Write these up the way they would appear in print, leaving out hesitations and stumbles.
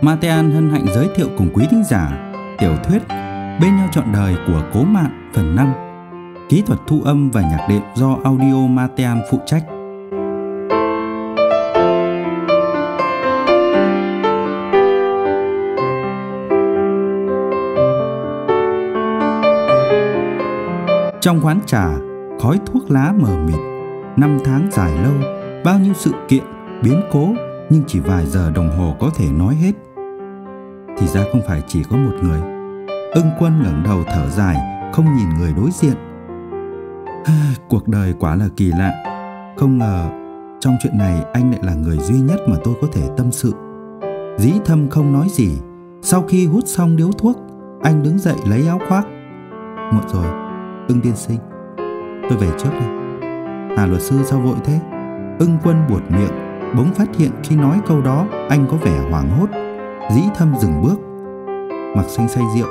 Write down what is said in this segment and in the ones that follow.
Matean hân hạnh giới thiệu cùng quý thính giả tiểu thuyết Bên nhau trọn đời của Cố Mạn phần 5. Kỹ thuật thu âm và nhạc đệm do Audio Matean phụ trách. Trong quán trà, khói thuốc lá mờ mịt. Năm tháng dài lâu, bao nhiêu sự kiện, biến cố, nhưng chỉ vài giờ đồng hồ có thể nói hết. Thì ra không phải chỉ có một người. Ưng Quân ngẩng đầu thở dài, không nhìn người đối diện. Cuộc đời quả là kỳ lạ. Không ngờ trong chuyện này anh lại là người duy nhất mà tôi có thể tâm sự. Dĩ Thâm không nói gì. Sau khi hút xong điếu thuốc, anh đứng dậy lấy áo khoác. Muộn rồi, Ưng tiên sinh, tôi về trước đây. Hà luật sư sao vội thế? Ưng Quân buột miệng, bỗng phát hiện khi nói câu đó anh có vẻ hoảng hốt. Dĩ Thâm dừng bước. Mặc Xanh say rượu.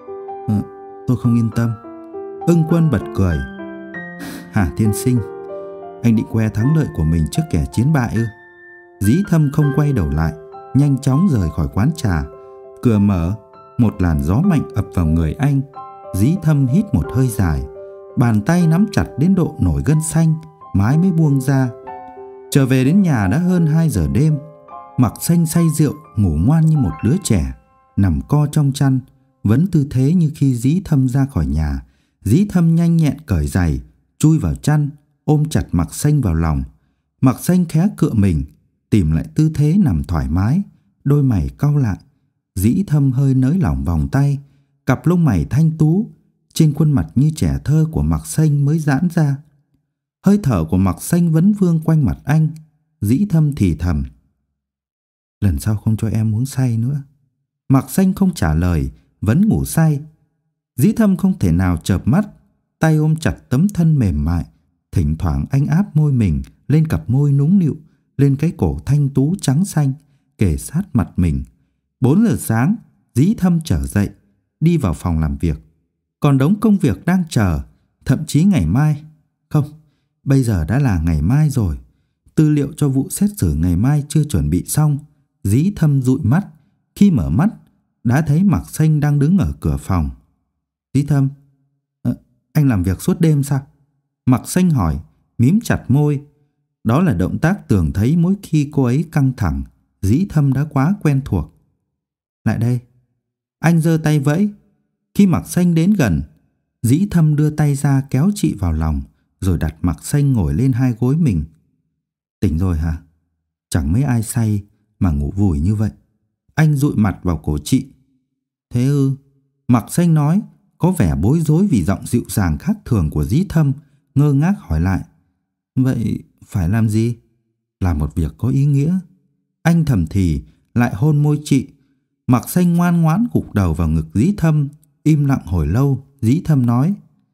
Tôi không yên tâm. Ưng Quân bật cười. Hà tiên sinh, anh định khoe thắng lợi của mình trước kẻ chiến bại ư? Dĩ Thâm không quay đầu lại, nhanh chóng rời khỏi quán trà. Cửa mở, một làn gió mạnh ập vào người anh. Dĩ Thâm hít một hơi dài, bàn tay nắm chặt đến độ nổi gân xanh, mái mới buông ra. Trở về đến nhà đã hơn 2 giờ đêm. Mặc Xanh say rượu, ngủ ngoan như một đứa trẻ, nằm co trong chăn, vẫn tư thế như khi Dĩ Thâm ra khỏi nhà. Dĩ Thâm nhanh nhẹn cởi giày, chui vào chăn, ôm chặt Mặc Xanh vào lòng. Mặc Xanh khẽ cựa mình, tìm lại tư thế nằm thoải mái, đôi mày cau lại. Dĩ Thâm hơi nới lỏng vòng tay, cặp lông mày thanh tú trên khuôn mặt như trẻ thơ của Mặc Xanh mới giãn ra. Hơi thở của Mặc Xanh vẫn vương quanh mặt anh. Dĩ Thâm thì thầm. Lần sau không cho em uống say nữa. Mặc Xanh không trả lời, vẫn ngủ say. Dĩ Thâm không thể nào chợp mắt, tay ôm chặt tấm thân mềm mại. Thỉnh thoảng anh áp môi mình lên cặp môi nũng nịu, lên cái cổ thanh tú trắng xanh, kề sát mặt mình. 4 giờ sáng, Dĩ Thâm trở dậy, đi vào phòng làm việc. Còn đống công việc đang chờ, thậm chí ngày mai. Không, bây giờ đã là ngày mai rồi. Tư liệu cho vụ xét xử ngày mai chưa chuẩn bị xong. Dĩ Thâm dụi mắt. Khi mở mắt, đã thấy Mặc Xanh đang đứng ở cửa phòng. Dĩ Thâm, anh làm việc suốt đêm sao? Mặc Xanh hỏi, mím chặt môi. Đó là động tác thường thấy mỗi khi cô ấy căng thẳng. Dĩ Thâm đã quá quen thuộc. Lại đây. Anh giơ tay vẫy. Khi Mặc Xanh đến gần, Dĩ Thâm đưa tay ra kéo chị vào lòng, rồi đặt Mặc Xanh ngồi lên hai gối mình. Tỉnh rồi hả? Chẳng mấy ai say mà ngủ vùi như vậy. Anh dụi mặt vào cổ chị. Thế ư? Mặc Xanh nói, có vẻ bối rối vì giọng dịu dàng khác thường của Dĩ Thâm, ngơ ngác hỏi lại. Vậy phải làm gì? Làm một việc có ý nghĩa. Anh thầm thì, lại hôn môi chị. Mặc Xanh ngoan ngoãn gục đầu vào ngực Dĩ Thâm. Im lặng hồi lâu, Dĩ Thâm nói.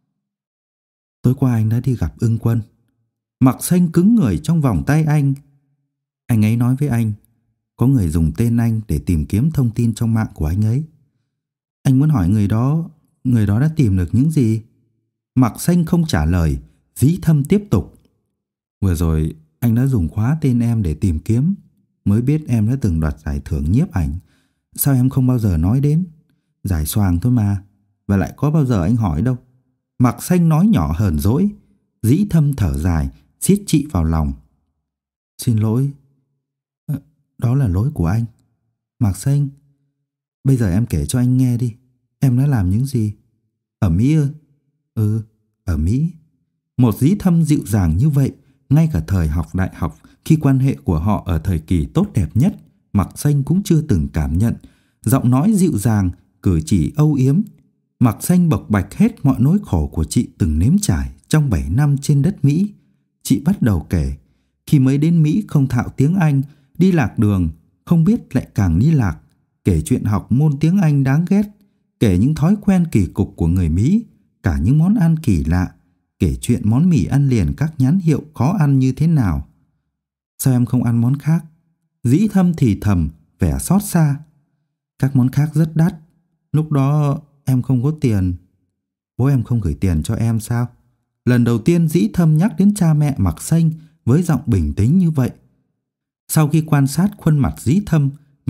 Tối qua anh đã đi gặp Ưng Quân. Mặc Xanh cứng người trong vòng tay anh. Anh ấy nói với anh, có người dùng tên anh để tìm kiếm thông tin trong mạng của anh ấy. Anh muốn hỏi người đó đã tìm được những gì? Mặc Xanh không trả lời. Dĩ Thâm tiếp tục. Vừa rồi anh đã dùng khóa tên em để tìm kiếm. Mới biết em đã từng đoạt giải thưởng nhiếp ảnh. Sao em không bao giờ nói đến? Giải xoàng thôi mà. Và lại có bao giờ anh hỏi đâu. Mặc Xanh nói nhỏ hờn dỗi. Dĩ Thâm thở dài, siết chị vào lòng. Xin lỗi. Đó là lỗi của anh. Mặc Xanh, bây giờ em kể cho anh nghe đi. Em đã làm những gì? Ở Mỹ ư? Ừ, ở Mỹ. Một Dĩ Thâm dịu dàng như vậy, ngay cả thời học đại học, khi quan hệ của họ ở thời kỳ tốt đẹp nhất, Mặc Xanh cũng chưa từng cảm nhận. Giọng nói dịu dàng, cử chỉ âu yếm. Mặc Xanh bộc bạch hết mọi nỗi khổ của chị từng nếm trải trong 7 năm trên đất Mỹ. Chị bắt đầu kể. Khi mới đến Mỹ không thạo tiếng Anh, đi lạc đường, không biết lại càng đi lạc. Kể chuyện học môn tiếng Anh đáng ghét. Kể những thói quen kỳ cục của người Mỹ, cả những món ăn kỳ lạ. Kể chuyện món mì ăn liền các nhãn hiệu khó ăn như thế nào. Sao em không ăn món khác? Dĩ Thâm thì thầm, vẻ xót xa. Các món khác rất đắt. Lúc đó em không có tiền. Bố em không gửi tiền cho em sao? Lần đầu tiên Dĩ Thâm nhắc đến cha mẹ Mặc Xanh với giọng bình tĩnh như vậy. Sau khi quan sát khuôn mặt Dĩ Thâm,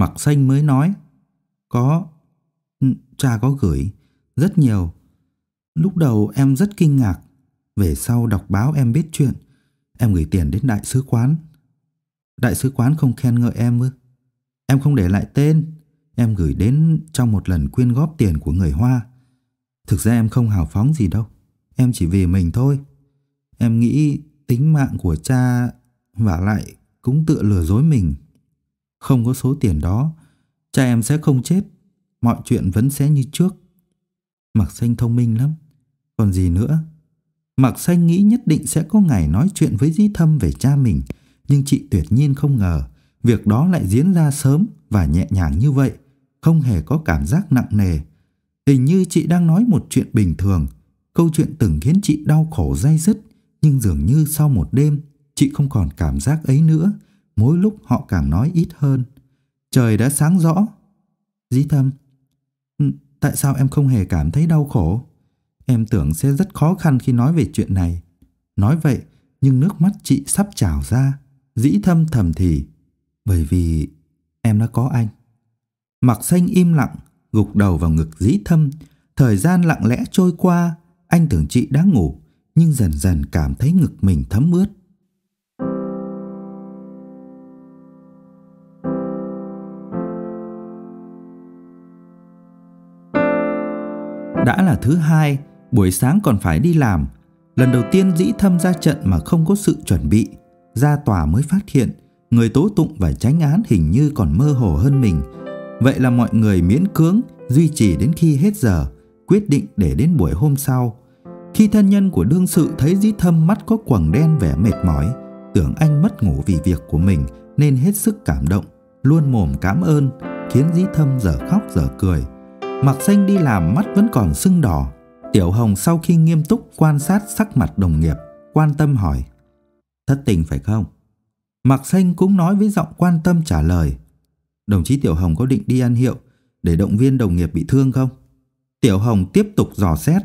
Mặc Xanh mới nói, có, cha có gửi, rất nhiều. Lúc đầu em rất kinh ngạc, về sau đọc báo em biết chuyện. Em gửi tiền đến đại sứ quán. Đại sứ quán không khen ngợi em ư? Em không để lại tên. Em gửi đến trong một lần quyên góp tiền của người Hoa. Thực ra em không hào phóng gì đâu. Em chỉ vì mình thôi. Em nghĩ tính mạng của cha vả lại cũng tự lừa dối mình. Không có số tiền đó, cha em sẽ không chết. Mọi chuyện vẫn sẽ như trước. Mặc Xanh thông minh lắm. Còn gì nữa? Mặc Xanh nghĩ nhất định sẽ có ngày nói chuyện với Dĩ Thâm về cha mình. Nhưng chị tuyệt nhiên không ngờ việc đó lại diễn ra sớm và nhẹ nhàng như vậy, không hề có cảm giác nặng nề. Hình như chị đang nói một chuyện bình thường. Câu chuyện từng khiến chị đau khổ day dứt, nhưng dường như sau một đêm chị không còn cảm giác ấy nữa. Mỗi lúc họ càng nói ít hơn. Trời đã sáng rõ. Dĩ Thâm, tại sao em không hề cảm thấy đau khổ? Em tưởng sẽ rất khó khăn khi nói về chuyện này. Nói vậy nhưng nước mắt chị sắp trào ra. Dĩ Thâm thầm thì, bởi vì em đã có anh. Mặc Xanh im lặng, gục đầu vào ngực Dĩ Thâm. Thời gian lặng lẽ trôi qua. Anh tưởng chị đã ngủ, nhưng dần dần cảm thấy ngực mình thấm ướt. Đã là thứ hai, buổi sáng còn phải đi làm. Lần đầu tiên Dĩ Thâm ra trận mà không có sự chuẩn bị. Ra tòa mới phát hiện người tố tụng và chánh án hình như còn mơ hồ hơn mình. Vậy là mọi người miễn cưỡng duy trì đến khi hết giờ, quyết định để đến buổi hôm sau. Khi thân nhân của đương sự thấy Dĩ Thâm mắt có quầng đen vẻ mệt mỏi, tưởng anh mất ngủ vì việc của mình nên hết sức cảm động, luôn mồm cảm ơn, khiến Dĩ Thâm dở khóc dở cười. Mặc Xanh đi làm mắt vẫn còn sưng đỏ. Tiểu Hồng sau khi nghiêm túc quan sát sắc mặt đồng nghiệp, quan tâm hỏi, thất tình phải không? Mặc Xanh cũng nói với giọng quan tâm trả lời, đồng chí Tiểu Hồng có định đi ăn hiệu để động viên đồng nghiệp bị thương không? Tiểu Hồng tiếp tục dò xét,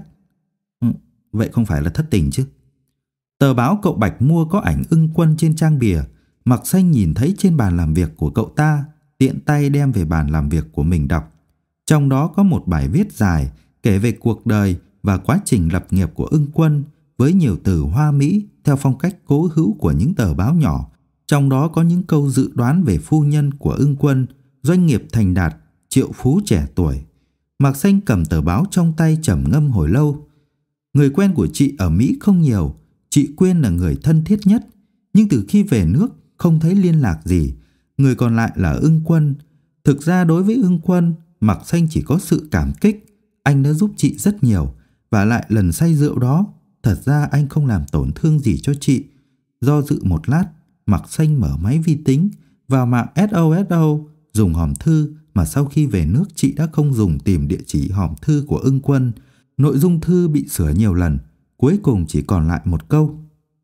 vậy không phải là thất tình chứ? Tờ báo cậu Bạch mua có ảnh Ưng Quân trên trang bìa. Mặc Xanh nhìn thấy trên bàn làm việc của cậu ta, tiện tay đem về bàn làm việc của mình đọc. Trong đó có một bài viết dài kể về cuộc đời và quá trình lập nghiệp của Ưng Quân, với nhiều từ hoa mỹ theo phong cách cố hữu của những tờ báo nhỏ. Trong đó có những câu dự đoán về phu nhân của Ưng Quân, doanh nghiệp thành đạt, triệu phú trẻ tuổi. Mạc Xanh cầm tờ báo trong tay trầm ngâm hồi lâu. Người quen của chị ở Mỹ không nhiều, chị Quyên là người thân thiết nhất, nhưng từ khi về nước không thấy liên lạc gì. Người còn lại là Ưng Quân. Thực ra đối với Ưng Quân, Mạc Xanh chỉ có sự cảm kích. Anh đã giúp chị rất nhiều, và lại lần say rượu đó, thật ra anh không làm tổn thương gì cho chị. Do dự một lát, Mạc Xanh mở máy vi tính, vào mạng SOSO, dùng hòm thư mà sau khi về nước chị đã không dùng tìm địa chỉ hòm thư của Ưng Quân. Nội dung thư bị sửa nhiều lần, cuối cùng chỉ còn lại một câu.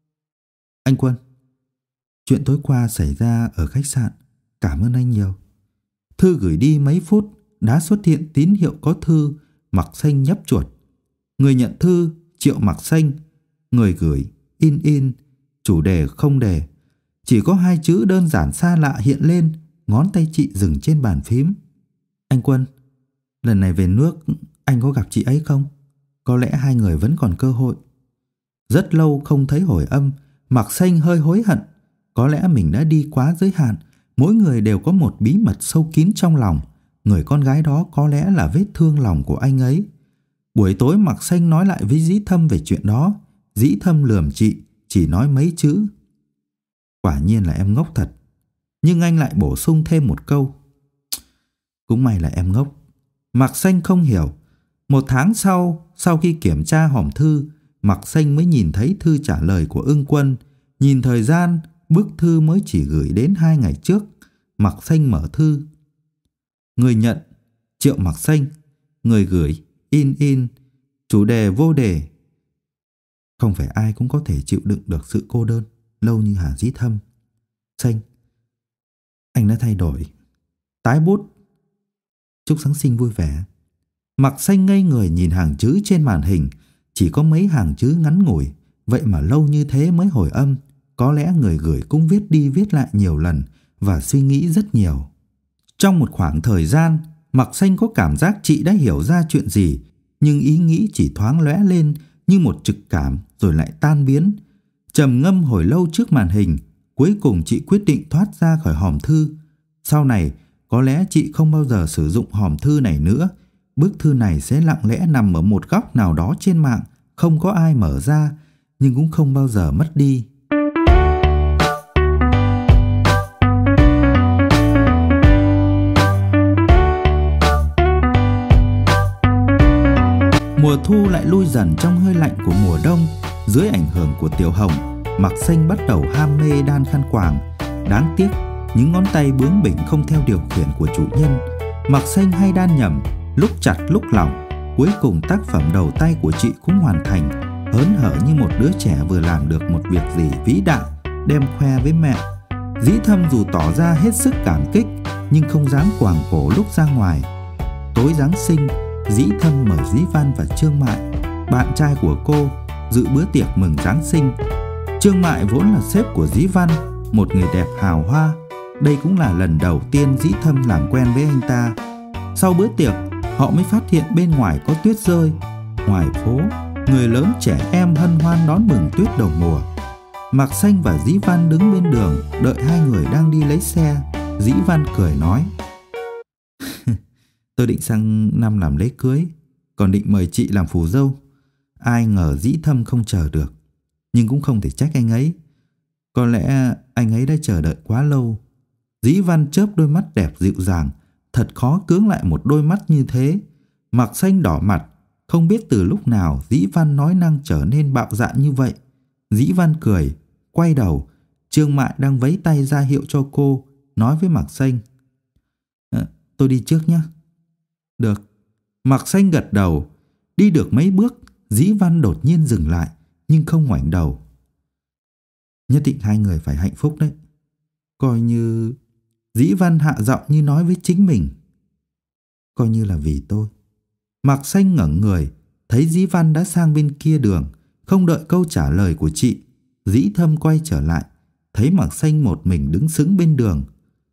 Anh Quân, chuyện tối qua xảy ra ở khách sạn, cảm ơn anh nhiều. Thư gửi đi mấy phút, đã xuất hiện tín hiệu có thư. Mạc Xanh nhấp chuột. Người nhận thư Triệu Mạc Xanh, người gửi in, chủ đề không đề. Chỉ có hai chữ đơn giản xa lạ hiện lên. Ngón tay chị dừng trên bàn phím. Anh Quân, lần này về nước anh có gặp chị ấy không? Có lẽ hai người vẫn còn cơ hội. Rất lâu không thấy hồi âm, Mạc Xanh hơi hối hận. Có lẽ mình đã đi quá giới hạn. Mỗi người đều có một bí mật sâu kín trong lòng. Người con gái đó có lẽ là vết thương lòng của anh ấy. Buổi tối Mạc Xanh nói lại với Dĩ Thâm về chuyện đó. Dĩ Thâm lườm chị, chỉ nói mấy chữ. Quả nhiên là em ngốc thật. Nhưng anh lại bổ sung thêm một câu. Cũng may là em ngốc. Mạc Xanh không hiểu. Một tháng sau khi kiểm tra hòm thư, Mạc Xanh mới nhìn thấy thư trả lời của Ưng Quân. Nhìn thời gian, bức thư mới chỉ gửi đến 2 ngày trước. Mạc Xanh mở thư. Người nhận Triệu Mạc Xanh, người gửi in, chủ đề vô đề. Không phải ai cũng có thể chịu đựng được sự cô đơn lâu như Hà Dĩ Thâm. Xanh, anh đã thay đổi. Tái bút. Chúc Giáng sinh vui vẻ. Mạc Xanh ngây người nhìn hàng chữ trên màn hình. Chỉ có mấy hàng chữ ngắn ngủi, vậy mà lâu như thế mới hồi âm. Có lẽ người gửi cũng viết đi viết lại nhiều lần và suy nghĩ rất nhiều. Trong một khoảng thời gian, Mặc Xanh có cảm giác chị đã hiểu ra chuyện gì, nhưng ý nghĩ chỉ thoáng lóe lên như một trực cảm rồi lại tan biến. Trầm ngâm hồi lâu trước màn hình, cuối cùng chị quyết định thoát ra khỏi hòm thư. Sau này, có lẽ chị không bao giờ sử dụng hòm thư này nữa. Bức thư này sẽ lặng lẽ nằm ở một góc nào đó trên mạng, không có ai mở ra, nhưng cũng không bao giờ mất đi. Mùa thu lại lui dần trong hơi lạnh của mùa đông. Dưới ảnh hưởng của Tiểu Hồng, Mặc Xanh bắt đầu ham mê đan khăn quàng. Đáng tiếc, những ngón tay bướng bỉnh không theo điều khiển của chủ nhân. Mặc Xanh hay đan nhầm, lúc chặt lúc lỏng. Cuối cùng tác phẩm đầu tay của chị cũng hoàn thành, hớn hở như một đứa trẻ vừa làm được một việc gì vĩ đại, đem khoe với mẹ. Dĩ Thâm dù tỏ ra hết sức cảm kích, nhưng không dám quàng cổ lúc ra ngoài. Tối Giáng sinh, Dĩ Thâm mời Dĩ Văn và Trương Mại, bạn trai của cô, dự bữa tiệc mừng Giáng sinh. Trương Mại vốn là sếp của Dĩ Văn, một người đẹp hào hoa. Đây cũng là lần đầu tiên Dĩ Thâm làm quen với anh ta. Sau bữa tiệc, họ mới phát hiện bên ngoài có tuyết rơi. Ngoài phố, người lớn trẻ em hân hoan đón mừng tuyết đầu mùa. Mặc Xanh và Dĩ Văn đứng bên đường đợi hai người đang đi lấy xe. Dĩ Văn cười nói: Tôi định sang năm làm lễ cưới, còn định mời chị làm phù dâu. Ai ngờ Dĩ Thâm không chờ được, nhưng cũng không thể trách anh ấy. Có lẽ anh ấy đã chờ đợi quá lâu. Dĩ Văn chớp đôi mắt đẹp dịu dàng. Thật khó cưỡng lại một đôi mắt như thế. Mặc Xanh đỏ mặt, không biết từ lúc nào Dĩ Văn nói năng trở nên bạo dạn như vậy. Dĩ Văn cười, quay đầu. Trương Mại đang vẫy tay ra hiệu cho cô, nói với Mặc Xanh: Tôi đi trước nhé. Được. Mặc Xanh gật đầu. Đi được mấy bước, Dĩ Văn đột nhiên dừng lại, nhưng không ngoảnh đầu. Nhất định hai người phải hạnh phúc đấy. Coi như... Dĩ Văn hạ giọng như nói với chính mình. Coi như là vì tôi. Mặc Xanh ngẩng người, thấy Dĩ Văn đã sang bên kia đường. Không đợi câu trả lời của chị, Dĩ Thâm quay trở lại, thấy Mặc Xanh một mình đứng sững bên đường.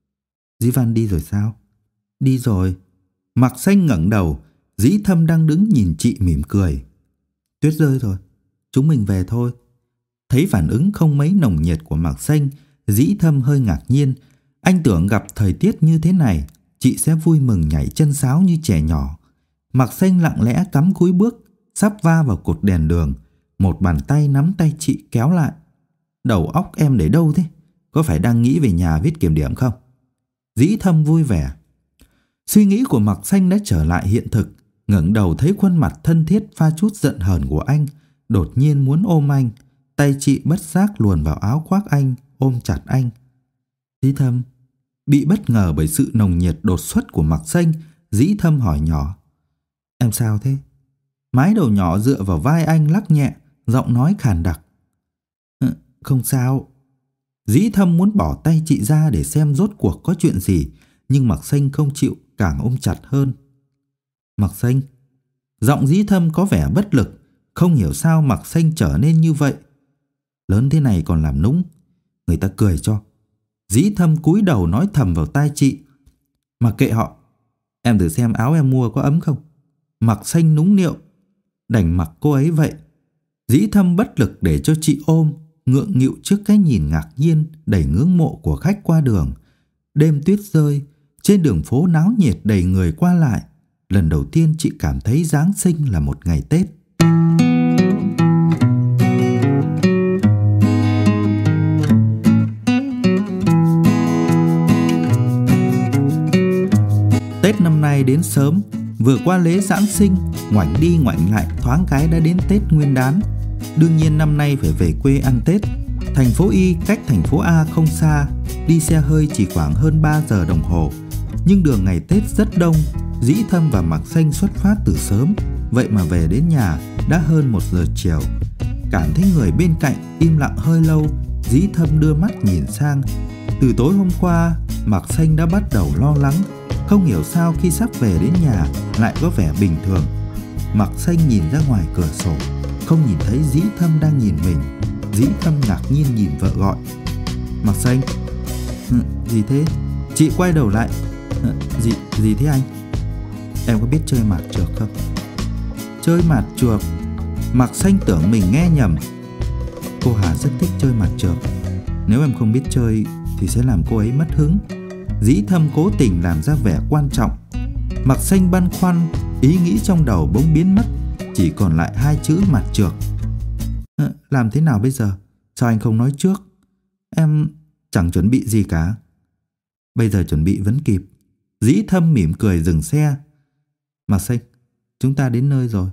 Dĩ Văn đi rồi sao? Đi rồi. Mặc Xanh ngẩng đầu. Dĩ Thâm đang đứng nhìn chị mỉm cười. Tuyết rơi rồi, chúng mình về thôi. Thấy phản ứng không mấy nồng nhiệt của Mặc Xanh, Dĩ Thâm hơi ngạc nhiên. Anh tưởng gặp thời tiết như thế này, chị sẽ vui mừng nhảy chân sáo như trẻ nhỏ. Mặc Xanh lặng lẽ cắm cúi bước, sắp va vào cột đèn đường. Một bàn tay nắm tay chị kéo lại. Đầu óc em để đâu thế? Có phải đang nghĩ về nhà viết kiểm điểm không? Dĩ Thâm vui vẻ. Suy nghĩ của Mặc Xanh đã trở lại hiện thực. Ngẩng đầu thấy khuôn mặt thân thiết pha chút giận hờn của anh, đột nhiên muốn ôm anh. Tay chị bất giác luồn vào áo khoác anh, ôm chặt anh. Dĩ Thâm. Bị bất ngờ bởi sự nồng nhiệt đột xuất của Mặc Xanh, Dĩ Thâm hỏi nhỏ: Em sao thế? Mái đầu nhỏ dựa vào vai anh lắc nhẹ, giọng nói khàn đặc. Không sao. Dĩ Thâm muốn bỏ tay chị ra để xem rốt cuộc có chuyện gì, nhưng Mặc Xanh không chịu, càng ôm chặt hơn. Mặc Xanh. Giọng Dĩ Thâm có vẻ bất lực. Không hiểu sao Mặc Xanh trở nên như vậy. Lớn thế này còn làm nũng, người ta cười cho. Dĩ Thâm cúi đầu nói thầm vào tai chị: Mặc kệ họ, em thử xem áo em mua có ấm không. Mặc Xanh nũng nịu, đành mặc cô ấy vậy. Dĩ Thâm bất lực để cho chị ôm, ngượng nghịu trước cái nhìn ngạc nhiên đầy ngưỡng mộ của khách qua đường. Đêm tuyết rơi, trên đường phố náo nhiệt đầy người qua lại. Lần đầu tiên chị cảm thấy Giáng sinh là một ngày Tết. Tết năm nay đến sớm, vừa qua lễ Giáng sinh, ngoảnh đi ngoảnh lại thoáng cái đã đến Tết Nguyên đán. Đương nhiên năm nay phải về quê ăn Tết. Thành phố Y cách thành phố A không xa, đi xe hơi chỉ khoảng hơn 3 giờ đồng hồ. Nhưng đường ngày Tết rất đông. Dĩ Thâm và Mặc Xanh xuất phát từ sớm, vậy mà về đến nhà đã hơn 1 giờ chiều. Cảm thấy người bên cạnh im lặng hơi lâu, Dĩ Thâm đưa mắt nhìn sang. Từ tối hôm qua, Mặc Xanh đã bắt đầu lo lắng. Không hiểu sao khi sắp về đến nhà lại có vẻ bình thường. Mặc Xanh nhìn ra ngoài cửa sổ, không nhìn thấy Dĩ Thâm đang nhìn mình. Dĩ Thâm ngạc nhiên nhìn vợ gọi: Mặc Xanh. Gì thế? Chị quay đầu lại. Gì thế anh? Em có biết chơi mạt trược không? Chơi mạt trược? Mạc Xanh tưởng mình nghe nhầm. Cô Hà rất thích chơi mạt trược. Nếu em không biết chơi thì sẽ làm cô ấy mất hứng. Dĩ Thâm cố tình làm ra vẻ quan trọng. Mạc Xanh băn khoăn, ý nghĩ trong đầu bỗng biến mất, chỉ còn lại hai chữ mạt trược. Làm thế nào bây giờ? Sao anh không nói trước? Em chẳng chuẩn bị gì cả. Bây giờ chuẩn bị vẫn kịp. Dĩ Thâm mỉm cười dừng xe. Mạc Xanh, chúng ta đến nơi rồi.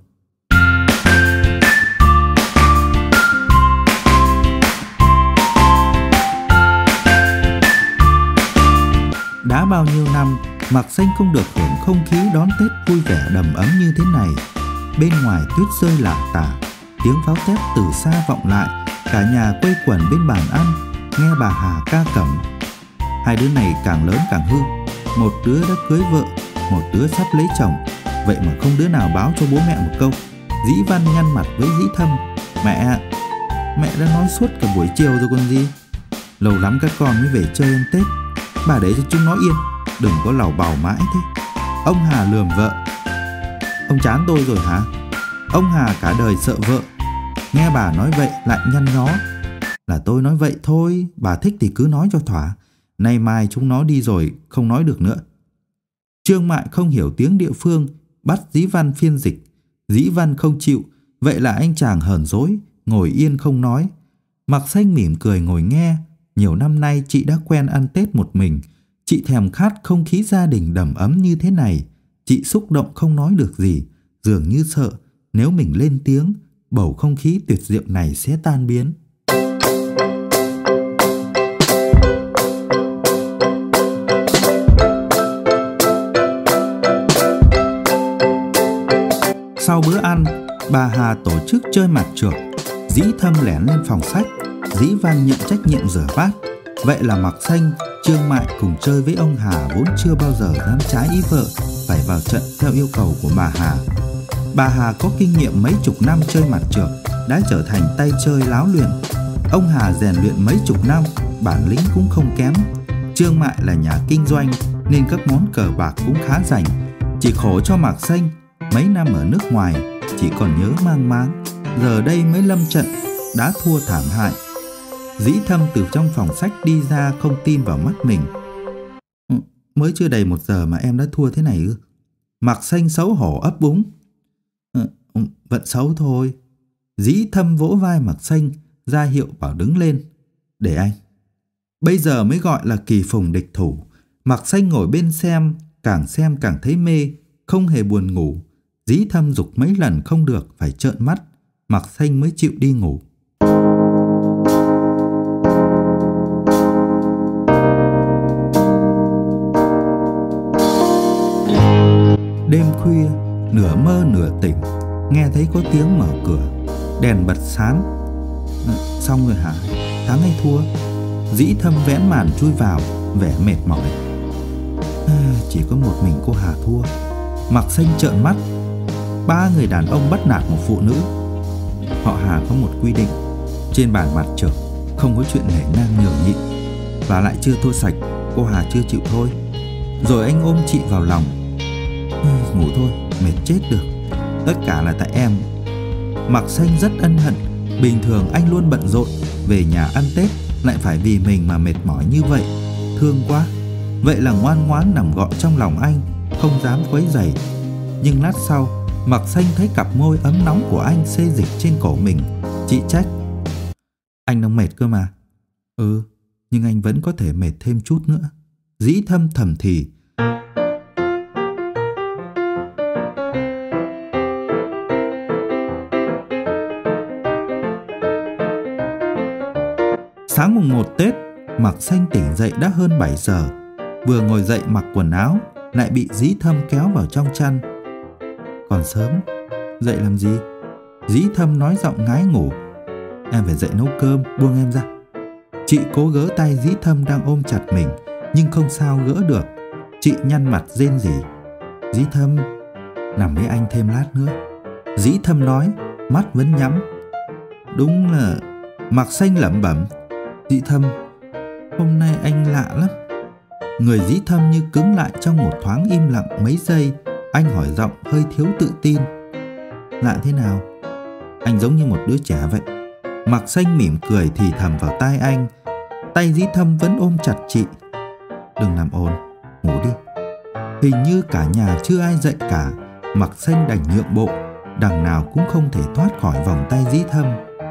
Đã bao nhiêu năm, Mạc Xanh không được hưởng không khí đón Tết vui vẻ đầm ấm như thế này. Bên ngoài tuyết rơi lả tả, tiếng pháo tép từ xa vọng lại. Cả nhà quây quần bên bàn ăn, nghe bà Hà ca cẩm. Hai đứa này càng lớn càng hư. Một đứa đã cưới vợ, một đứa sắp lấy chồng. Vậy mà không đứa nào báo cho bố mẹ một câu. Dĩ Văn nhăn mặt với Dĩ Thâm. Mẹ đã nói suốt cả buổi chiều rồi còn gì. Lâu lắm các con mới về chơi ăn Tết. Bà để cho chúng nó yên, đừng có làu bào mãi thế. Ông Hà lườm vợ. Ông chán tôi rồi hả? Ông Hà cả đời sợ vợ. Nghe bà nói vậy lại nhăn nhó. Là tôi nói vậy thôi, bà thích thì cứ nói cho thỏa. Nay mai chúng nó đi rồi không nói được nữa. Trương Mại không hiểu tiếng địa phương, bắt Dĩ Văn phiên dịch. Dĩ Văn không chịu, vậy là anh chàng hờn dỗi, ngồi yên không nói. Mạc Xanh mỉm cười ngồi nghe. Nhiều năm nay chị đã quen ăn Tết một mình. Chị thèm khát không khí gia đình đầm ấm như thế này. Chị xúc động không nói được gì, dường như sợ nếu mình lên tiếng, bầu không khí tuyệt diệu này sẽ tan biến. Sau bữa ăn, bà Hà tổ chức chơi mạt trược. Dĩ Thâm lẻn lên phòng sách, Dĩ Văn nhận trách nhiệm rửa bát. Vậy là Mạc Xanh, Trương Mại cùng chơi với ông Hà vốn chưa bao giờ dám trái ý vợ, phải vào trận theo yêu cầu của bà Hà. Bà Hà có kinh nghiệm mấy chục năm chơi mạt trược, đã trở thành tay chơi láo luyện. Ông Hà rèn luyện mấy chục năm, bản lĩnh cũng không kém. Trương Mại là nhà kinh doanh nên các món cờ bạc cũng khá rành. Chỉ khổ cho Mạc Xanh, mấy năm ở nước ngoài chỉ còn nhớ mang máng, giờ đây mới lâm trận đã thua thảm hại. Dĩ Thâm từ trong phòng sách đi ra không tin vào mắt mình. Mới chưa đầy 1 giờ mà em đã thua thế này ư? Mạc Xanh xấu hổ ấp úng. Vận xấu thôi. Dĩ Thâm vỗ vai Mạc Xanh, ra hiệu bảo đứng lên. Để anh. Bây giờ mới gọi là kỳ phùng địch thủ. Mạc Xanh ngồi bên xem càng thấy mê, không hề buồn ngủ. Dĩ Thâm giục mấy lần không được, phải trợn mắt. Mạc Xanh mới chịu đi ngủ. Đêm khuya, nửa mơ nửa tỉnh, nghe thấy có tiếng mở cửa, đèn bật sáng. Xong rồi hả? Thắng hay thua? Dĩ Thâm vén màn chui vào, vẻ mệt mỏi. Chỉ có một mình cô Hà thua. Mạc Xanh trợn mắt. 3 người đàn ông bắt nạt một phụ nữ. Họ Hà có một quy định, trên bàn mặt trược không có chuyện nể nang nhường nhịn. Và lại chưa thua sạch, cô Hà chưa chịu thôi. Rồi anh ôm chị vào lòng. Ngủ thôi, mệt chết được. Tất cả là tại em. Mạc Xanh rất ân hận. Bình thường anh luôn bận rộn, về nhà ăn Tết lại phải vì mình mà mệt mỏi như vậy. Thương quá. Vậy là ngoan ngoãn nằm gọn trong lòng anh, không dám quấy rầy. Nhưng lát sau, Mạc Xanh thấy cặp môi ấm nóng của anh xê dịch trên cổ mình. Chị trách. Anh đang mệt cơ mà. Nhưng anh vẫn có thể mệt thêm chút nữa. Dĩ Thâm thầm thì. Sáng mùng 1 Tết, Mạc Xanh tỉnh dậy đã hơn 7 giờ. Vừa ngồi dậy mặc quần áo, lại bị Dĩ Thâm kéo vào trong chăn. Còn sớm, dậy làm gì? Dĩ Thâm nói giọng ngái ngủ. Em phải dậy nấu cơm, buông em ra. Chị cố gỡ tay Dĩ Thâm đang ôm chặt mình, nhưng không sao gỡ được. Chị nhăn mặt rên rỉ. Dĩ Thâm, nằm với anh thêm lát nữa. Dĩ Thâm nói, mắt vẫn nhắm. Đúng là... Mạc Xanh lẩm bẩm. Dĩ Thâm, hôm nay anh lạ lắm. Người Dĩ Thâm như cứng lại trong một thoáng im lặng mấy giây. Anh hỏi giọng hơi thiếu tự tin. Lạ thế nào? Anh giống như một đứa trẻ vậy. Mạc Xanh mỉm cười thì thầm vào tai anh. Tay Dĩ Thâm vẫn ôm chặt chị. Đừng làm ồn, ngủ đi. Hình như cả nhà chưa ai dậy cả. Mạc Xanh đành nhượng bộ. Đằng nào cũng không thể thoát khỏi vòng tay Dĩ Thâm.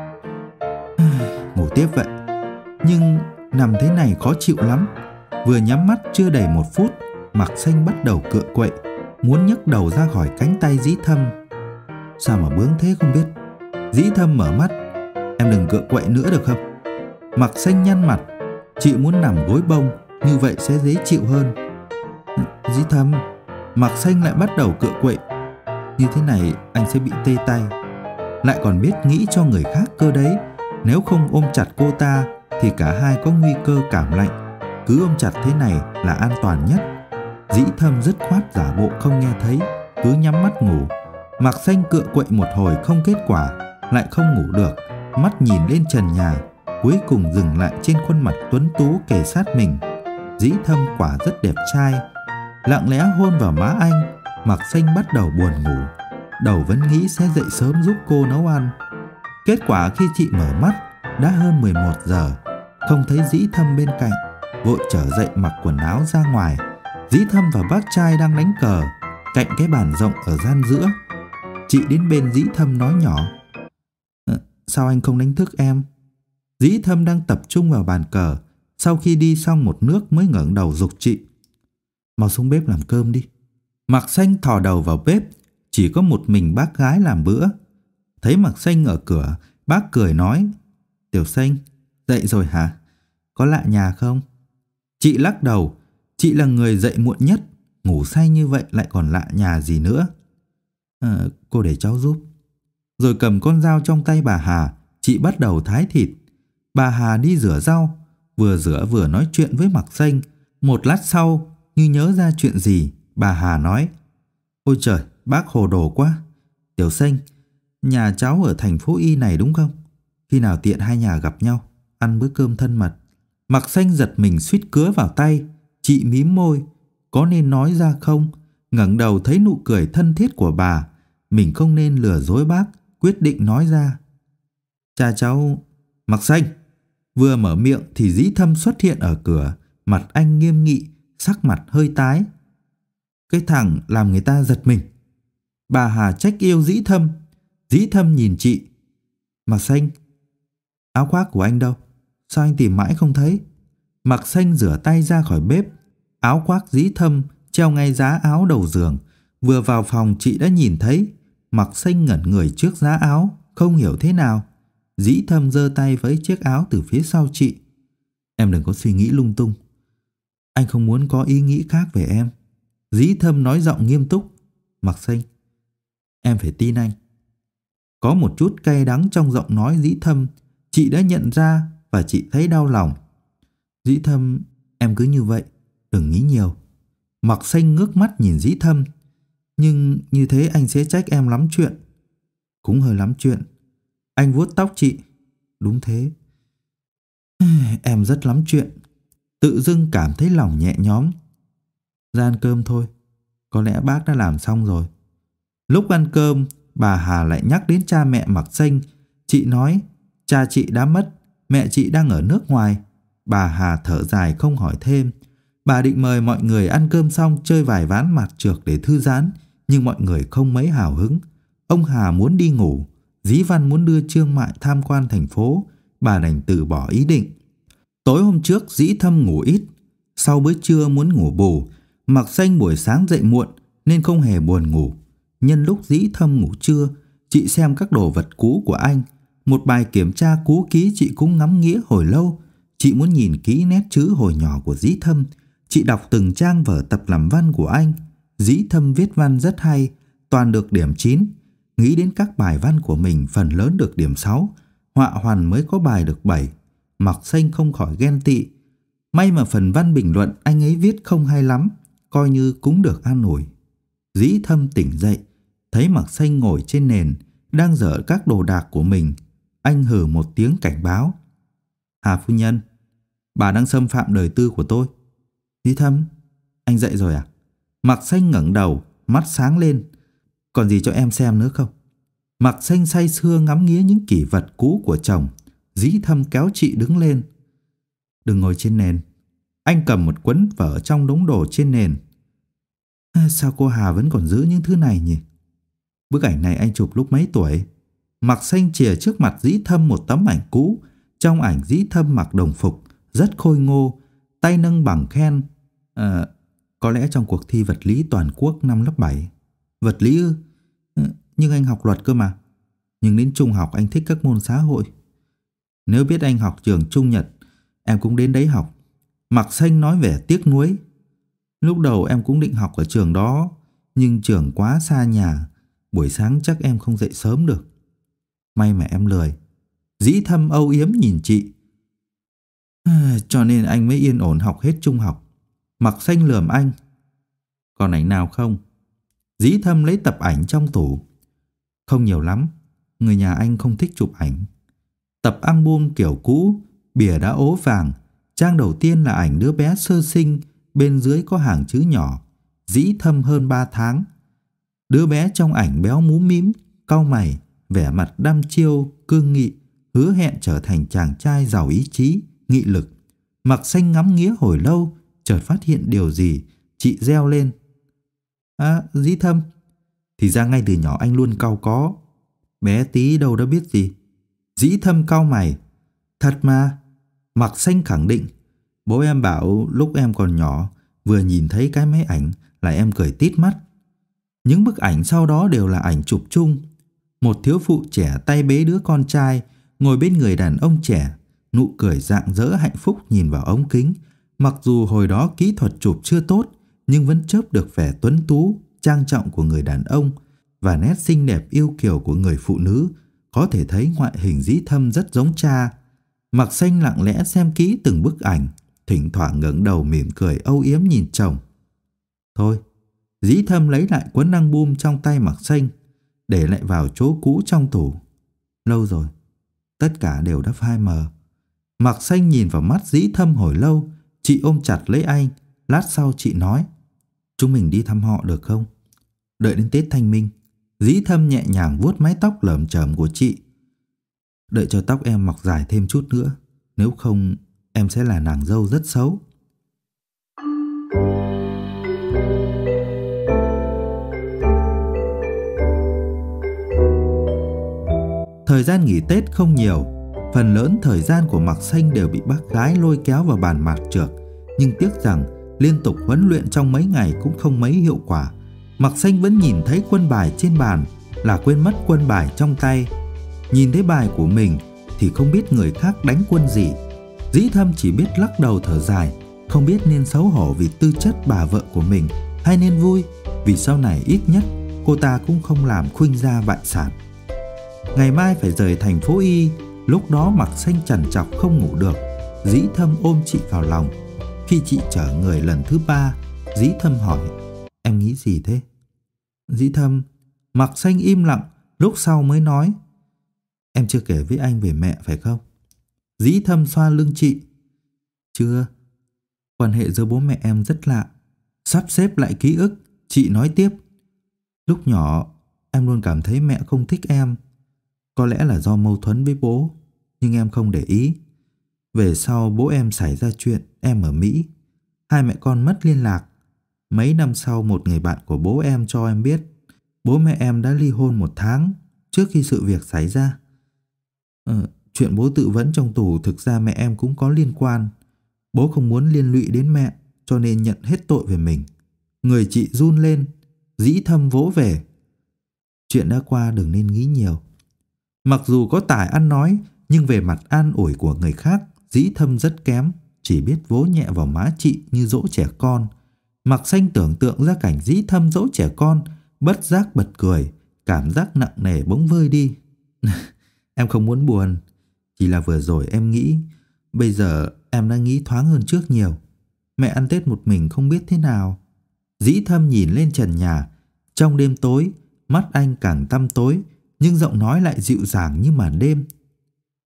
Ngủ tiếp vậy. Nhưng nằm thế này khó chịu lắm. Vừa nhắm mắt chưa đầy 1 phút, Mạc Xanh bắt đầu cựa quậy, muốn nhấc đầu ra khỏi cánh tay Dĩ Thâm. Sao mà bướng thế không biết. Dĩ Thâm mở mắt. Em đừng cựa quậy nữa được không? Mạc Xanh nhăn mặt. Chị muốn nằm gối bông, như vậy sẽ dễ chịu hơn. Dĩ Thâm. Mạc Xanh lại bắt đầu cựa quậy. Như thế này anh sẽ bị tê tay. Lại còn biết nghĩ cho người khác cơ đấy. Nếu không ôm chặt cô ta thì cả hai có nguy cơ cảm lạnh. Cứ ôm chặt thế này là an toàn nhất. Dĩ Thâm dứt khoát giả bộ không nghe thấy, cứ nhắm mắt ngủ. Mạc Xanh cựa quậy một hồi không kết quả, lại không ngủ được. Mắt nhìn lên trần nhà, cuối cùng dừng lại trên khuôn mặt tuấn tú kề sát mình. Dĩ Thâm quả rất đẹp trai. Lặng lẽ hôn vào má anh, Mạc Xanh bắt đầu buồn ngủ. Đầu vẫn nghĩ sẽ dậy sớm giúp cô nấu ăn. Kết quả khi chị mở mắt đã hơn 11 giờ. Không thấy Dĩ Thâm bên cạnh, vội trở dậy mặc quần áo ra ngoài. Dĩ Thâm và bác trai đang đánh cờ cạnh cái bàn rộng ở gian giữa. Chị đến bên Dĩ Thâm nói nhỏ. Sao anh không đánh thức em? Dĩ Thâm đang tập trung vào bàn cờ. Sau khi đi xong một nước mới ngẩng đầu giục chị. Mau xuống bếp làm cơm đi. Mạc Xanh thò đầu vào bếp. Chỉ có một mình bác gái làm bữa. Thấy Mạc Xanh ở cửa, bác cười nói. Tiểu Xanh, dậy rồi hả? Có lạ nhà không? Chị lắc đầu. Chị là người dậy muộn nhất. Ngủ say như vậy lại còn lạ nhà gì nữa. Cô để cháu giúp. Rồi cầm con dao trong tay bà Hà, chị bắt đầu thái thịt. Bà Hà đi rửa rau, vừa rửa vừa nói chuyện với Mạc Xanh. Một lát sau, như nhớ ra chuyện gì, bà Hà nói. Ôi trời, bác hồ đồ quá. Tiểu Xanh, nhà cháu ở thành phố Y này đúng không? Khi nào tiện hai nhà gặp nhau, ăn bữa cơm thân mật. Mạc Xanh giật mình suýt cứa vào tay. Chị mím môi, có nên nói ra không? Ngẩng đầu thấy nụ cười thân thiết của bà. Mình không nên lừa dối bác, quyết định nói ra. Cha cháu... Mạc Xanh. Vừa mở miệng thì Dĩ Thâm xuất hiện ở cửa. Mặt anh nghiêm nghị, sắc mặt hơi tái. Cái thằng làm người ta giật mình. Bà Hà trách yêu Dĩ Thâm. Dĩ Thâm nhìn chị. Mạc Xanh, áo khoác của anh đâu? Sao anh tìm mãi không thấy? Mạc Xanh rửa tay ra khỏi bếp. Áo khoác Dĩ Thâm treo ngay giá áo đầu giường. Vừa vào phòng chị đã nhìn thấy. Mạc Xanh ngẩn người trước giá áo, không hiểu thế nào. Dĩ Thâm giơ tay với chiếc áo từ phía sau chị. Em đừng có suy nghĩ lung tung. Anh không muốn có ý nghĩ khác về em. Dĩ Thâm nói giọng nghiêm túc. Mạc Xanh, em phải tin anh. Có một chút cay đắng trong giọng nói Dĩ Thâm. Chị đã nhận ra và chị thấy đau lòng. Dĩ Thâm, em cứ như vậy, đừng nghĩ nhiều. Mạc Xanh ngước mắt nhìn Dĩ Thâm. Nhưng như thế anh sẽ trách em lắm chuyện. Cũng hơi lắm chuyện. Anh vuốt tóc chị. Đúng thế. Em rất lắm chuyện. Tự dưng cảm thấy lòng nhẹ nhõm. Ra ăn cơm thôi. Có lẽ bác đã làm xong rồi. Lúc ăn cơm, bà Hà lại nhắc đến cha mẹ Mạc Xanh. Chị nói cha chị đã mất, mẹ chị đang ở nước ngoài. Bà Hà thở dài không hỏi thêm. Bà định mời mọi người ăn cơm xong chơi vài ván mặt trược để thư giãn, nhưng mọi người không mấy hào hứng. Ông Hà muốn đi ngủ, Dĩ Văn muốn đưa Trương Mại tham quan thành phố. Bà đành từ bỏ ý định. Tối hôm trước Dĩ Thâm ngủ ít, sau bữa trưa muốn ngủ bù. Mạc Xanh buổi sáng dậy muộn nên không hề buồn ngủ. Nhân lúc Dĩ Thâm ngủ trưa, chị xem các đồ vật cũ của anh. Một bài kiểm tra cũ kỹ chị cũng ngắm nghía hồi lâu. Chị muốn nhìn kỹ nét chữ hồi nhỏ của Dĩ Thâm. Chị đọc từng trang vở tập làm văn của anh. Dĩ Thâm viết văn rất hay, toàn được điểm 9. Nghĩ đến các bài văn của mình phần lớn được điểm 6. Họa hoàn mới có bài được 7. Mạc Xanh không khỏi ghen tị. May mà phần văn bình luận anh ấy viết không hay lắm, coi như cũng được an ủi. Dĩ Thâm tỉnh dậy, thấy Mạc Xanh ngồi trên nền, đang dở các đồ đạc của mình. Anh hừ một tiếng cảnh báo. Hà phu nhân, bà đang xâm phạm đời tư của tôi. Dĩ Thâm, anh dậy rồi à? Mạc Xanh ngẩng đầu, mắt sáng lên. Còn gì cho em xem nữa không? Mạc Xanh say sưa ngắm nghía những kỷ vật cũ của chồng. Dĩ Thâm kéo chị đứng lên. Đừng ngồi trên nền. Anh cầm một cuốn vở trong đống đồ trên nền. Sao cô Hà vẫn còn giữ những thứ này nhỉ? Bức ảnh này anh chụp lúc mấy tuổi? Mạc Xanh chìa trước mặt Dĩ Thâm một tấm ảnh cũ. Trong ảnh Dĩ Thâm mặc đồng phục, rất khôi ngô, tay nâng bằng khen. Có lẽ trong cuộc thi vật lý toàn quốc năm lớp 7. Vật lý ư? Nhưng anh học luật cơ mà. Nhưng đến trung học anh thích các môn xã hội. Nếu biết anh học trường Trung Nhật, em cũng đến đấy học. Mạc Xanh nói vẻ tiếc nuối. Lúc đầu em cũng định học ở trường đó, nhưng trường quá xa nhà, buổi sáng chắc em không dậy sớm được. May mà em lười. Dĩ Thâm âu yếm nhìn chị. Cho nên anh mới yên ổn học hết trung học. Mạc Xanh lườm anh. Còn ảnh nào không? Dĩ Thâm lấy tập ảnh trong tủ. Không nhiều lắm, người nhà anh không thích chụp ảnh. Tập album kiểu cũ, bìa đã ố vàng. Trang đầu tiên là ảnh đứa bé sơ sinh, bên dưới có hàng chữ nhỏ: Dĩ Thâm hơn 3 tháng. Đứa bé trong ảnh béo múm mím, cau mày, vẻ mặt đăm chiêu, cương nghị, hứa hẹn trở thành chàng trai giàu ý chí, nghị lực. Mạc Xanh ngắm nghía hồi lâu, chợt phát hiện điều gì, chị reo lên. Dĩ Thâm, thì ra ngay từ nhỏ anh luôn cau có. Bé tí đâu đã biết gì. Dĩ Thâm cau mày. Thật mà. Mạc Xanh khẳng định. Bố em bảo lúc em còn nhỏ, vừa nhìn thấy cái máy ảnh là em cười tít mắt. Những bức ảnh sau đó đều là ảnh chụp chung. Một thiếu phụ trẻ tay bế đứa con trai, ngồi bên người đàn ông trẻ, nụ cười rạng rỡ hạnh phúc nhìn vào ống kính. Mặc dù hồi đó kỹ thuật chụp chưa tốt, nhưng vẫn chớp được vẻ tuấn tú, trang trọng của người đàn ông và nét xinh đẹp yêu kiều của người phụ nữ. Có thể thấy ngoại hình Dĩ Thâm rất giống cha. Mạc Xanh lặng lẽ xem kỹ từng bức ảnh, thỉnh thoảng ngẩng đầu mỉm cười âu yếm nhìn chồng. Thôi, Dĩ Thâm lấy lại cuốn album trong tay Mạc Xanh, để lại vào chỗ cũ trong tủ. Lâu rồi, tất cả đều đã phai mờ. Mạc Xanh nhìn vào mắt Dĩ Thâm hồi lâu, chị ôm chặt lấy anh. Lát sau chị nói, chúng mình đi thăm họ được không? Đợi đến Tết Thanh Minh. Dĩ Thâm nhẹ nhàng vuốt mái tóc lởm chởm của chị. Đợi cho tóc em mọc dài thêm chút nữa, nếu không em sẽ là nàng dâu rất xấu. Thời gian nghỉ Tết không nhiều. Phần lớn thời gian của Mạc Xanh đều bị bác gái lôi kéo vào bàn mạc trược. Nhưng tiếc rằng liên tục huấn luyện trong mấy ngày cũng không mấy hiệu quả. Mạc Xanh vẫn nhìn thấy quân bài trên bàn, là quên mất quân bài trong tay. Nhìn thấy bài của mình thì không biết người khác đánh quân gì. Dĩ Thâm chỉ biết lắc đầu thở dài, không biết nên xấu hổ vì tư chất bà vợ của mình, hay nên vui vì sau này ít nhất cô ta cũng không làm khuynh gia bại sản. Ngày mai phải rời thành phố Y. Lúc đó Mạc Xanh trằn trọc không ngủ được. Dĩ Thâm ôm chị vào lòng. Khi chị chở người lần thứ 3, Dĩ Thâm hỏi, em nghĩ gì thế? Dĩ Thâm. Mạc Xanh im lặng, lúc sau mới nói, em chưa kể với anh về mẹ phải không? Dĩ Thâm xoa lưng chị. Chưa. Quan hệ giữa bố mẹ em rất lạ. Sắp xếp lại ký ức, chị nói tiếp. Lúc nhỏ em luôn cảm thấy mẹ không thích em. Có lẽ là do mâu thuẫn với bố, nhưng em không để ý. Về sau bố em xảy ra chuyện, em ở Mỹ. Hai mẹ con mất liên lạc. Mấy năm sau một người bạn của bố em cho em biết bố mẹ em đã ly hôn 1 tháng trước khi sự việc xảy ra. Chuyện bố tự vẫn trong tù thực ra mẹ em cũng có liên quan. Bố không muốn liên lụy đến mẹ cho nên nhận hết tội về mình. Người chị run lên. Dĩ Thâm vỗ về. Chuyện đã qua đừng nên nghĩ nhiều. Mặc dù có tài ăn nói, nhưng về mặt an ủi của người khác, Dĩ Thâm rất kém, chỉ biết vỗ nhẹ vào má chị như dỗ trẻ con. Mạc Xanh tưởng tượng ra cảnh Dĩ Thâm dỗ trẻ con, bất giác bật cười, cảm giác nặng nề bỗng vơi đi. Em không muốn buồn, chỉ là vừa rồi em nghĩ, bây giờ em đã nghĩ thoáng hơn trước nhiều. Mẹ ăn Tết một mình không biết thế nào. Dĩ Thâm nhìn lên trần nhà, trong đêm tối, mắt anh càng tăm tối, nhưng giọng nói lại dịu dàng như màn đêm.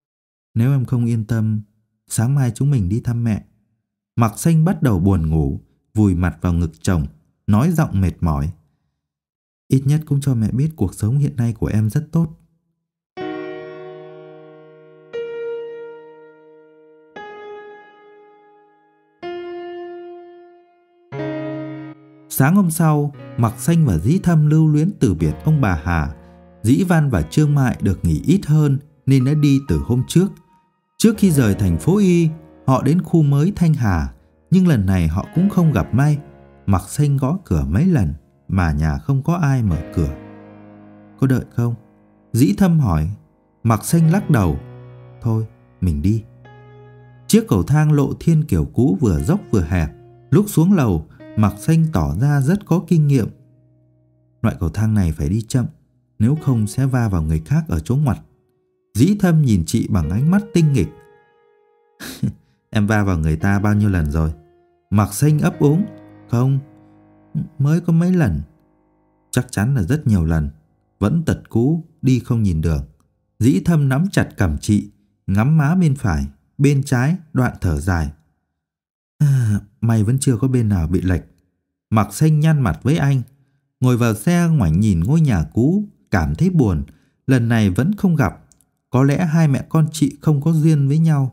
Nếu em không yên tâm, sáng mai chúng mình đi thăm mẹ. Mạc Xanh bắt đầu buồn ngủ, vùi mặt vào ngực chồng, nói giọng mệt mỏi. Ít nhất cũng cho mẹ biết cuộc sống hiện nay của em rất tốt. Sáng hôm sau, Mạc Xanh và Dĩ Thâm lưu luyến từ biệt ông bà Hà. Dĩ Văn và Trương Mại được nghỉ ít hơn nên đã đi từ hôm trước. Trước khi rời thành phố Y, họ đến khu mới Thanh Hà, nhưng lần này họ cũng không gặp may. Mạc Xanh gõ cửa mấy lần mà nhà không có ai mở cửa. Có đợi không? Dĩ Thâm hỏi. Mạc Xanh lắc đầu. Thôi, mình đi. Chiếc cầu thang lộ thiên kiểu cũ vừa dốc vừa hẹp. Lúc xuống lầu, Mạc Xanh tỏ ra rất có kinh nghiệm. Loại cầu thang này phải đi chậm, nếu không sẽ va vào người khác ở chỗ ngoặt. Dĩ Thâm nhìn chị bằng ánh mắt tinh nghịch. Em va vào người ta bao nhiêu lần rồi? Mạc Xanh ấp úng. Không, mới có mấy lần. Chắc chắn là rất nhiều lần. Vẫn tật cũ, đi không nhìn đường. Dĩ Thâm nắm chặt cằm chị, ngắm má bên phải, bên trái, đoạn thở dài. May vẫn chưa có bên nào bị lệch. Mạc Xanh nhăn mặt với anh. Ngồi vào xe ngoảnh nhìn ngôi nhà cũ, cảm thấy buồn. Lần này vẫn không gặp. Có lẽ hai mẹ con chị không có duyên với nhau.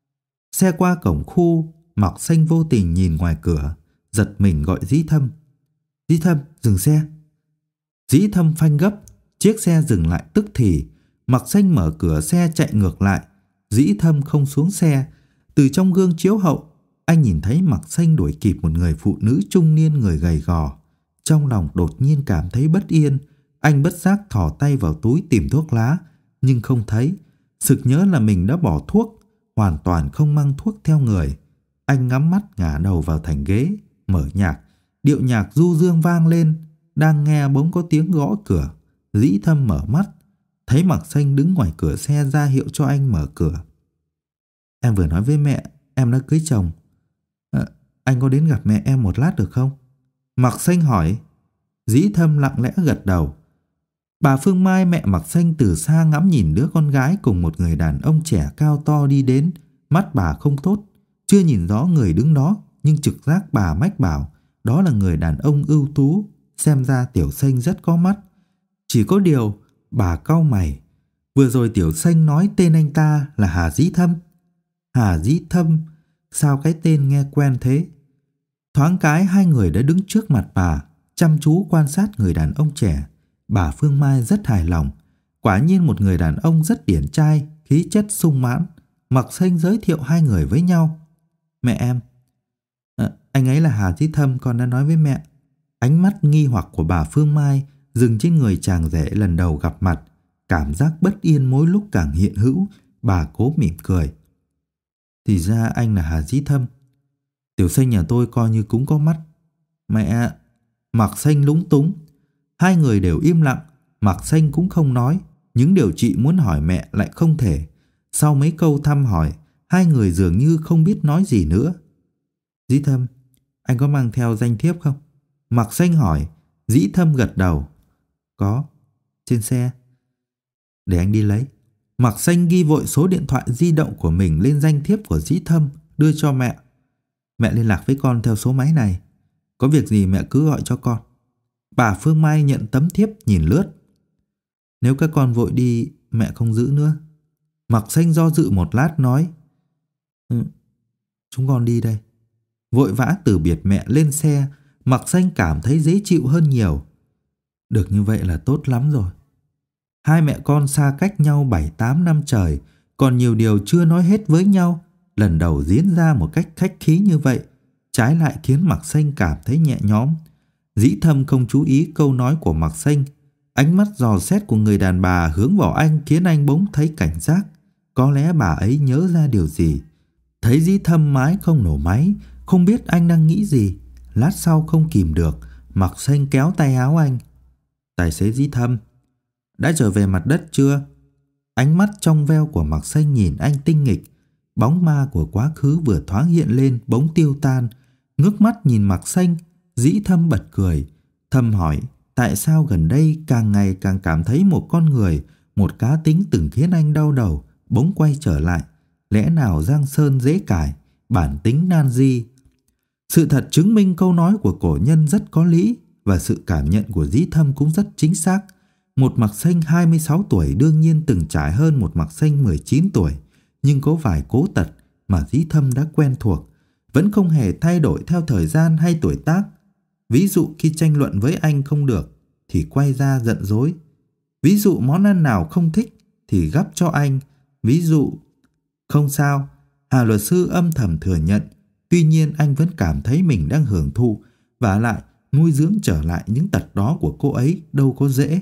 Xe qua cổng khu, Mạc Xanh vô tình nhìn ngoài cửa, giật mình gọi Dĩ Thâm. Dĩ Thâm, dừng xe. Dĩ Thâm phanh gấp, chiếc xe dừng lại tức thì. Mạc Xanh mở cửa xe chạy ngược lại. Dĩ Thâm không xuống xe. Từ trong gương chiếu hậu, anh nhìn thấy Mạc Xanh đuổi kịp một người phụ nữ trung niên người gầy gò. Trong lòng đột nhiên cảm thấy bất yên. Anh bất giác thò tay vào túi tìm thuốc lá, nhưng không thấy. Sực nhớ là mình đã bỏ thuốc, hoàn toàn không mang thuốc theo người. Anh ngắm mắt ngả đầu vào thành ghế, mở nhạc. Điệu nhạc du dương vang lên. Đang nghe bỗng có tiếng gõ cửa. Dĩ Thâm mở mắt, thấy Mạc Xanh đứng ngoài cửa xe ra hiệu cho anh mở cửa. Em vừa nói với mẹ em đã cưới chồng. Anh có đến gặp mẹ em một lát được không? Mạc Xanh hỏi. Dĩ Thâm lặng lẽ gật đầu. Bà Phương Mai, mẹ Mạc Xanh, từ xa ngắm nhìn đứa con gái cùng một người đàn ông trẻ cao to đi đến. Mắt bà không tốt, chưa nhìn rõ người đứng đó, nhưng trực giác bà mách bảo đó là người đàn ông ưu tú. Xem ra Tiểu Xanh rất có mắt. Chỉ có điều bà cau mày. Vừa rồi Tiểu Xanh nói tên anh ta là Hà Dĩ Thâm. Hà Dĩ Thâm, sao cái tên nghe quen thế? Thoáng cái hai người đã đứng trước mặt bà, chăm chú quan sát người đàn ông trẻ. Bà Phương Mai rất hài lòng. Quả nhiên một người đàn ông rất điển trai, khí chất sung mãn. Mạc Xanh giới thiệu hai người với nhau. Mẹ em. Anh ấy là Hà Dĩ Thâm, con đã nói với mẹ. Ánh mắt nghi hoặc của bà Phương Mai dừng trên người chàng rể lần đầu gặp mặt. Cảm giác bất yên mỗi lúc càng hiện hữu. Bà cố mỉm cười. Thì ra anh là Hà Dĩ Thâm. Tiểu Xanh nhà tôi coi như cũng có mắt. Mẹ. Mạc Xanh lúng túng. Hai người đều im lặng. Mạc Xanh cũng không nói. Những điều chị muốn hỏi mẹ lại không thể. Sau mấy câu thăm hỏi, hai người dường như không biết nói gì nữa. Dĩ Thâm, anh có mang theo danh thiếp không? Mạc Xanh hỏi. Dĩ Thâm gật đầu. Có, trên xe. Để anh đi lấy. Mạc Xanh ghi vội số điện thoại di động của mình lên danh thiếp của Dĩ Thâm, đưa cho mẹ. Mẹ liên lạc với con theo số máy này. Có việc gì mẹ cứ gọi cho con. Bà Phương Mai nhận tấm thiếp nhìn lướt. Nếu các con vội đi, mẹ không giữ nữa. Mạc Xanh do dự một lát nói. Chúng con đi đây. Vội vã từ biệt mẹ lên xe, Mạc Xanh cảm thấy dễ chịu hơn nhiều. Được như vậy là tốt lắm rồi. Hai mẹ con xa cách nhau 7-8 năm trời, còn nhiều điều chưa nói hết với nhau. Lần đầu diễn ra một cách khách khí như vậy, trái lại khiến Mạc Xanh cảm thấy nhẹ nhõm. Dĩ Thâm không chú ý câu nói của Mạc Xanh. Ánh mắt dò xét của người đàn bà hướng vào anh khiến anh bỗng thấy cảnh giác. Có lẽ bà ấy nhớ ra điều gì. Thấy Dĩ Thâm mãi không nổ máy, không biết anh đang nghĩ gì. Lát sau không kìm được, Mạc Xanh kéo tay áo anh. Tài xế Dĩ Thâm, đã trở về mặt đất chưa? Ánh mắt trong veo của Mạc Xanh nhìn anh tinh nghịch. Bóng ma của quá khứ vừa thoáng hiện lên bỗng tiêu tan. Ngước mắt nhìn Mạc Xanh, Dĩ Thâm bật cười. Thâm hỏi tại sao gần đây càng ngày càng cảm thấy một con người, một cá tính từng khiến anh đau đầu bỗng quay trở lại. Lẽ nào Giang Sơn dễ cải, bản tính nan di? Sự thật chứng minh câu nói của cổ nhân rất có lý, và sự cảm nhận của Dĩ Thâm cũng rất chính xác. Một Mạc Xanh 26 tuổi đương nhiên từng trải hơn một Mạc Xanh 19 tuổi, nhưng có vài cố tật mà Dĩ Thâm đã quen thuộc, vẫn không hề thay đổi theo thời gian hay tuổi tác. Ví dụ khi tranh luận với anh không được thì quay ra giận dỗi. Ví dụ món ăn nào không thích thì gắp cho anh. Ví dụ không sao, Hà luật sư âm thầm thừa nhận. Tuy nhiên anh vẫn cảm thấy mình đang hưởng thụ, vả lại nuôi dưỡng trở lại những tật đó của cô ấy đâu có dễ.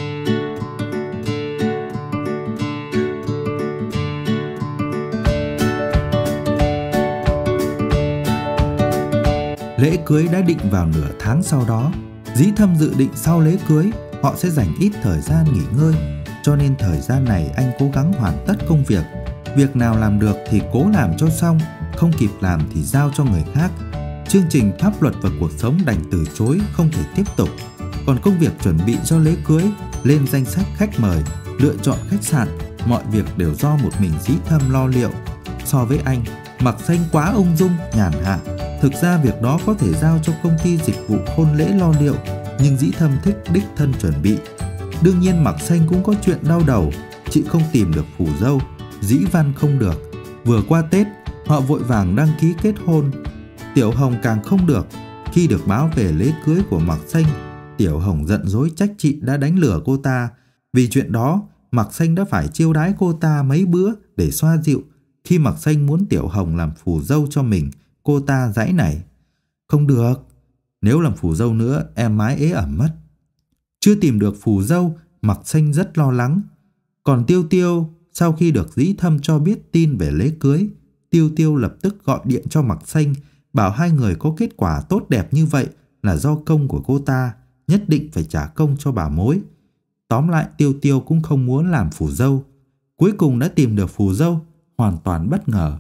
Lễ cưới đã định vào nửa tháng sau đó. Dĩ Thâm dự định sau lễ cưới họ sẽ dành ít thời gian nghỉ ngơi, cho nên thời gian này anh cố gắng hoàn tất công việc. Việc nào làm được thì cố làm cho xong, không kịp làm thì giao cho người khác. Chương trình pháp luật và cuộc sống đành từ chối, không thể tiếp tục. Còn công việc chuẩn bị cho lễ cưới, lên danh sách khách mời, lựa chọn khách sạn, mọi việc đều do một mình Dĩ Thâm lo liệu. So với anh, Mạc Xanh quá ung dung, nhàn hạ. Thực ra việc đó có thể giao cho công ty dịch vụ hôn lễ lo liệu, nhưng Dĩ Thâm thích đích thân chuẩn bị. Đương nhiên Mạc Xanh cũng có chuyện đau đầu, chị không tìm được phù dâu, dĩ văn không được. Vừa qua Tết, họ vội vàng đăng ký kết hôn. Tiểu Hồng càng không được. Khi được báo về lễ cưới của Mạc Xanh, Tiểu Hồng giận dỗi trách chị đã đánh lừa cô ta. Vì chuyện đó, Mạc Xanh đã phải chiêu đãi cô ta mấy bữa để xoa dịu. Khi Mạc Xanh muốn Tiểu Hồng làm phù dâu cho mình, cô ta giãy nảy. Không được, nếu làm phù dâu nữa em mãi ế ẩm mất. Chưa tìm được phù dâu, Mạc Xanh rất lo lắng. Còn Tiêu Tiêu, sau khi được Dĩ Thâm cho biết tin về lễ cưới, Tiêu Tiêu lập tức gọi điện cho Mạc Xanh, bảo hai người có kết quả tốt đẹp như vậy là do công của cô ta, nhất định phải trả công cho bà mối. Tóm lại Tiêu Tiêu cũng không muốn làm phù dâu. Cuối cùng đã tìm được phù dâu, hoàn toàn bất ngờ.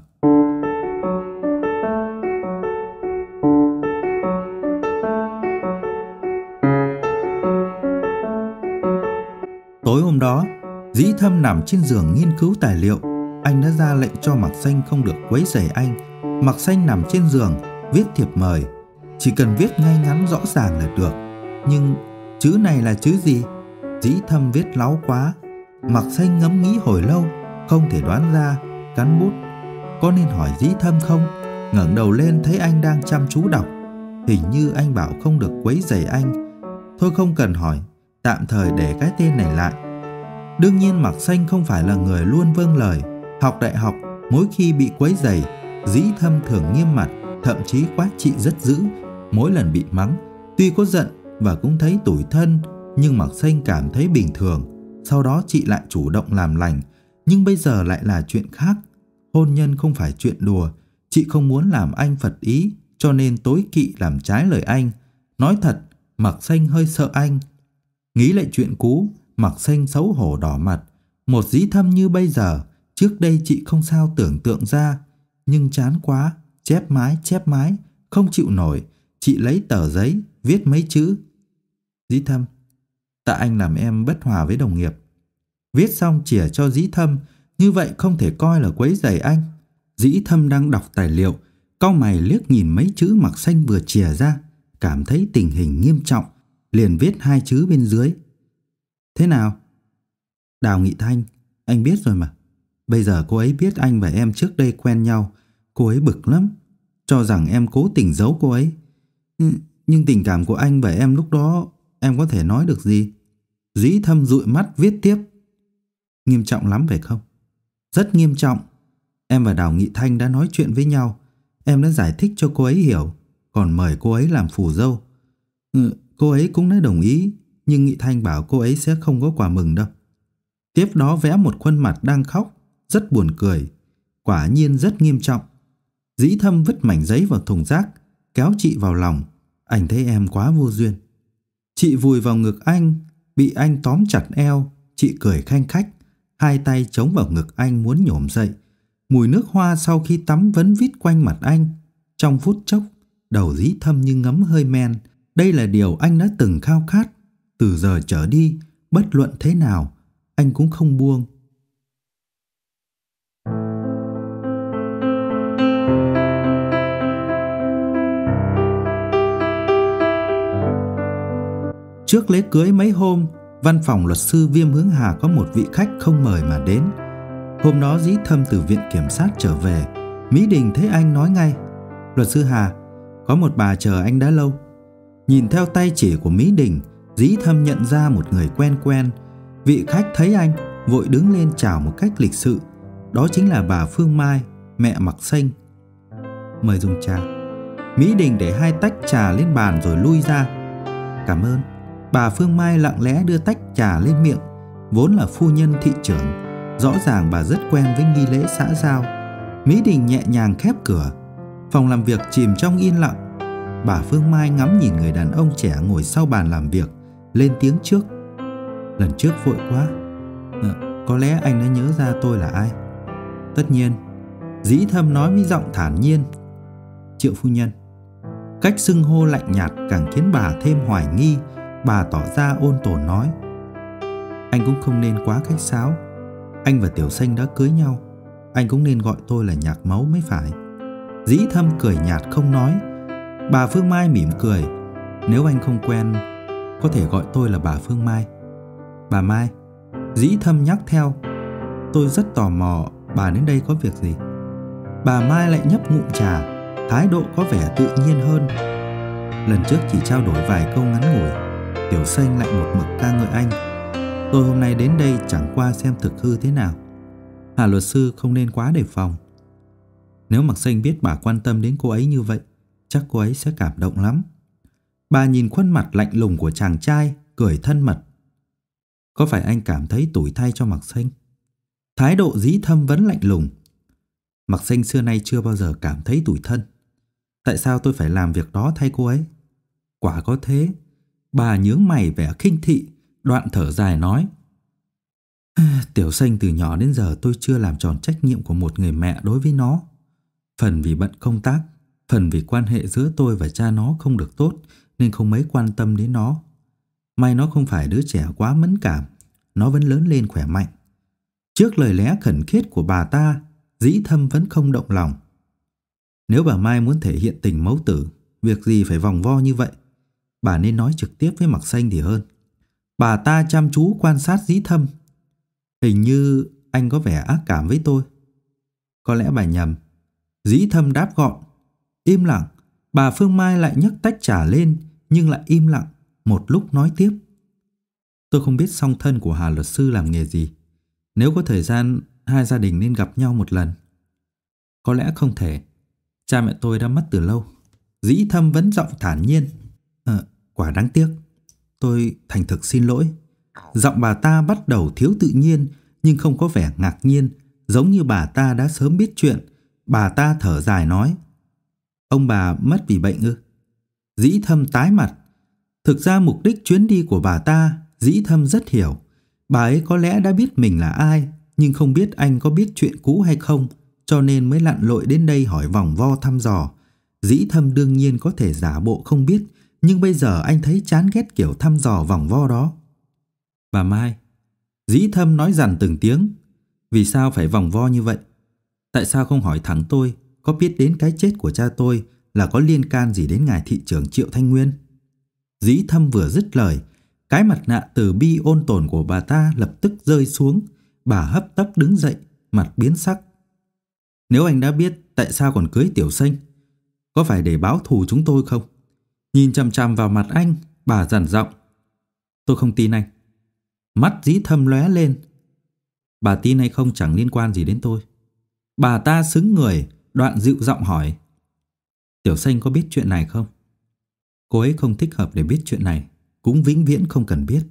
Tối hôm đó, Dĩ Thâm nằm trên giường nghiên cứu tài liệu. Anh đã ra lệnh cho Mạc Xanh không được quấy rầy anh. Mạc Xanh nằm trên giường, viết thiệp mời. Chỉ cần viết ngay ngắn rõ ràng là được. Nhưng chữ này là chữ gì? Dĩ Thâm viết láu quá. Mạc Xanh ngẫm nghĩ hồi lâu, không thể đoán ra, cắn bút. Có nên hỏi Dĩ Thâm không? Ngẩng đầu lên thấy anh đang chăm chú đọc. Hình như anh bảo không được quấy rầy anh. Thôi không cần hỏi, tạm thời để cái tên này lại. Đương nhiên Mạc Xanh không phải là người luôn vâng lời. Học đại học, mỗi khi bị quấy rầy, Dĩ Thâm thường nghiêm mặt, thậm chí quát chị rất dữ. Mỗi lần bị mắng, tuy có giận và cũng thấy tủi thân, nhưng Mạc Xanh cảm thấy bình thường. Sau đó chị lại chủ động làm lành. Nhưng bây giờ lại là chuyện khác. Hôn nhân không phải chuyện đùa. Chị không muốn làm anh phật ý, cho nên tối kỵ làm trái lời anh. Nói thật, Mạc Xanh hơi sợ anh. Nghĩ lại chuyện cũ, Mạc Xanh xấu hổ đỏ mặt. Một Dĩ Thâm như bây giờ, trước đây chị không sao tưởng tượng ra. Nhưng chán quá, chép mái, không chịu nổi. Chị lấy tờ giấy, viết mấy chữ. Dĩ Thâm, tại anh làm em bất hòa với đồng nghiệp. Viết xong chìa cho Dĩ Thâm, như vậy không thể coi là quấy rầy anh. Dĩ Thâm đang đọc tài liệu, cau mày liếc nhìn mấy chữ Mạc Xanh vừa chìa ra, cảm thấy tình hình nghiêm trọng, liền viết hai chữ bên dưới. Thế nào? Đào Nghị Thanh, anh biết rồi mà. Bây giờ cô ấy biết anh và em trước đây quen nhau, cô ấy bực lắm, cho rằng em cố tình giấu cô ấy. Nhưng tình cảm của anh và em lúc đó, em có thể nói được gì? Dĩ Thâm dụi mắt viết tiếp. Nghiêm trọng lắm phải không? Rất nghiêm trọng. Em và Đào Nghị Thanh đã nói chuyện với nhau. Em đã giải thích cho cô ấy hiểu, còn mời cô ấy làm phù dâu. Cô ấy cũng đã đồng ý, nhưng Nghị Thanh bảo cô ấy sẽ không có quà mừng đâu. Tiếp đó vẽ một khuôn mặt đang khóc, rất buồn cười. Quả nhiên rất nghiêm trọng. Dĩ Thâm vứt mảnh giấy vào thùng rác, kéo chị vào lòng. Anh thấy em quá vô duyên. Chị vùi vào ngực anh, bị anh tóm chặt eo. Chị cười khanh khách, hai tay chống vào ngực anh muốn nhổm dậy. Mùi nước hoa sau khi tắm vẫn vít quanh mặt anh. Trong phút chốc, đầu Dĩ Thâm như ngấm hơi men. Đây là điều anh đã từng khao khát. Từ giờ trở đi, bất luận thế nào, anh cũng không buông. Trước lễ cưới mấy hôm, văn phòng luật sư Viêm Hướng Hà có một vị khách không mời mà đến. Hôm đó Dĩ Thâm từ viện kiểm sát trở về. Mỹ Đình thấy anh nói ngay: "Luật sư Hà, có một bà chờ anh đã lâu." Nhìn theo tay chỉ của Mỹ Đình, Dĩ Thâm nhận ra một người quen quen. Vị khách thấy anh, vội đứng lên chào một cách lịch sự. Đó chính là bà Phương Mai, mẹ Mặc Xanh. "Mời dùng trà." Mỹ Đình để 2 tách trà lên bàn rồi lui ra. "Cảm ơn." Bà Phương Mai lặng lẽ đưa tách trà lên miệng. Vốn là phu nhân thị trưởng, rõ ràng bà rất quen với nghi lễ xã giao. Mỹ Đình nhẹ nhàng khép cửa. Phòng làm việc chìm trong yên lặng. Bà Phương Mai ngắm nhìn người đàn ông trẻ ngồi sau bàn làm việc, lên tiếng trước: "Lần trước vội quá. Có lẽ anh đã nhớ ra tôi là ai." "Tất nhiên." Dĩ Thâm nói với giọng thản nhiên. "Triệu phu nhân." Cách xưng hô lạnh nhạt càng khiến bà thêm hoài nghi. Bà tỏ ra ôn tồn nói: "Anh cũng không nên quá khách sáo. Anh và Tiểu Xanh đã cưới nhau. Anh cũng nên gọi tôi là Nhạc Máu mới phải." Dĩ Thâm cười nhạt không nói. Bà Phương Mai mỉm cười: "Nếu anh không quen, có thể gọi tôi là bà Phương Mai." "Bà Mai." Dĩ Thâm nhắc theo: "Tôi rất tò mò bà đến đây có việc gì?" Bà Mai lại nhấp ngụm trà, thái độ có vẻ tự nhiên hơn. "Lần trước chỉ trao đổi vài câu ngắn ngủi, Tiểu Xanh lại một mực ca ngợi anh. Tôi hôm nay đến đây chẳng qua xem thực hư thế nào. Hà luật sư không nên quá đề phòng. Nếu Mặc Xanh biết bà quan tâm đến cô ấy như vậy, chắc cô ấy sẽ cảm động lắm." Bà nhìn khuôn mặt lạnh lùng của chàng trai, cười thân mật. "Có phải anh cảm thấy tủi thay cho Mặc Xanh?" Thái độ Dĩ Thâm vẫn lạnh lùng. "Mặc Xanh xưa nay chưa bao giờ cảm thấy tủi thân. Tại sao tôi phải làm việc đó thay cô ấy?" "Quả có thế." Bà nhướng mày vẻ khinh thị, đoạn thở dài nói: "Tiểu Xanh từ nhỏ đến giờ tôi chưa làm tròn trách nhiệm của một người mẹ đối với nó. Phần vì bận công tác, phần vì quan hệ giữa tôi và cha nó không được tốt nên không mấy quan tâm đến nó. May nó không phải đứa trẻ quá mẫn cảm, nó vẫn lớn lên khỏe mạnh." Trước lời lẽ khẩn khiết của bà ta, Dĩ Thâm vẫn không động lòng. Nếu bà Mai muốn thể hiện tình mẫu tử, việc gì phải vòng vo như vậy? Bà nên nói trực tiếp với Mặc Xanh thì hơn. Bà ta chăm chú quan sát Dĩ Thâm. "Hình như anh có vẻ ác cảm với tôi." "Có lẽ bà nhầm." Dĩ Thâm đáp gọn. Im lặng. Bà Phương Mai lại nhấc tách trà lên, nhưng lại im lặng. Một lúc nói tiếp: "Tôi không biết song thân của Hà luật sư làm nghề gì. Nếu có thời gian, hai gia đình nên gặp nhau một lần." "Có lẽ không thể. Cha mẹ tôi đã mất từ lâu." Dĩ Thâm vẫn giọng thản nhiên. Quả đáng tiếc. Tôi thành thực xin lỗi." Giọng bà ta bắt đầu thiếu tự nhiên, nhưng không có vẻ ngạc nhiên, giống như bà ta đã sớm biết chuyện. Bà ta thở dài nói: "Ông bà mất vì bệnh ư?" Dĩ Thâm tái mặt. Thực ra mục đích chuyến đi của bà ta, Dĩ Thâm rất hiểu. Bà ấy có lẽ đã biết mình là ai, nhưng không biết anh có biết chuyện cũ hay không, cho nên mới lặn lội đến đây hỏi vòng vo thăm dò. Dĩ Thâm đương nhiên có thể giả bộ không biết, nhưng bây giờ anh thấy chán ghét kiểu thăm dò vòng vo đó. "Bà Mai." Dĩ Thâm nói dằn từng tiếng: "Vì sao phải vòng vo như vậy? Tại sao không hỏi thẳng tôi có biết đến cái chết của cha tôi là có liên can gì đến ngài thị trưởng Triệu Thanh Nguyên?" Dĩ Thâm vừa dứt lời, cái mặt nạ từ bi ôn tồn của bà ta lập tức rơi xuống. Bà hấp tấp đứng dậy, mặt biến sắc. "Nếu anh đã biết, tại sao còn cưới Tiểu Xanh? Có phải để báo thù chúng tôi không?" Nhìn chằm chằm vào mặt anh, bà dằn giọng: "Tôi không tin anh." Mắt Dĩ Thâm lóe lên. "Bà tin hay không chẳng liên quan gì đến tôi." Bà ta sững người, đoạn dịu giọng hỏi: "Tiểu Xanh có biết chuyện này không?" "Cô ấy không thích hợp để biết chuyện này, cũng vĩnh viễn không cần biết."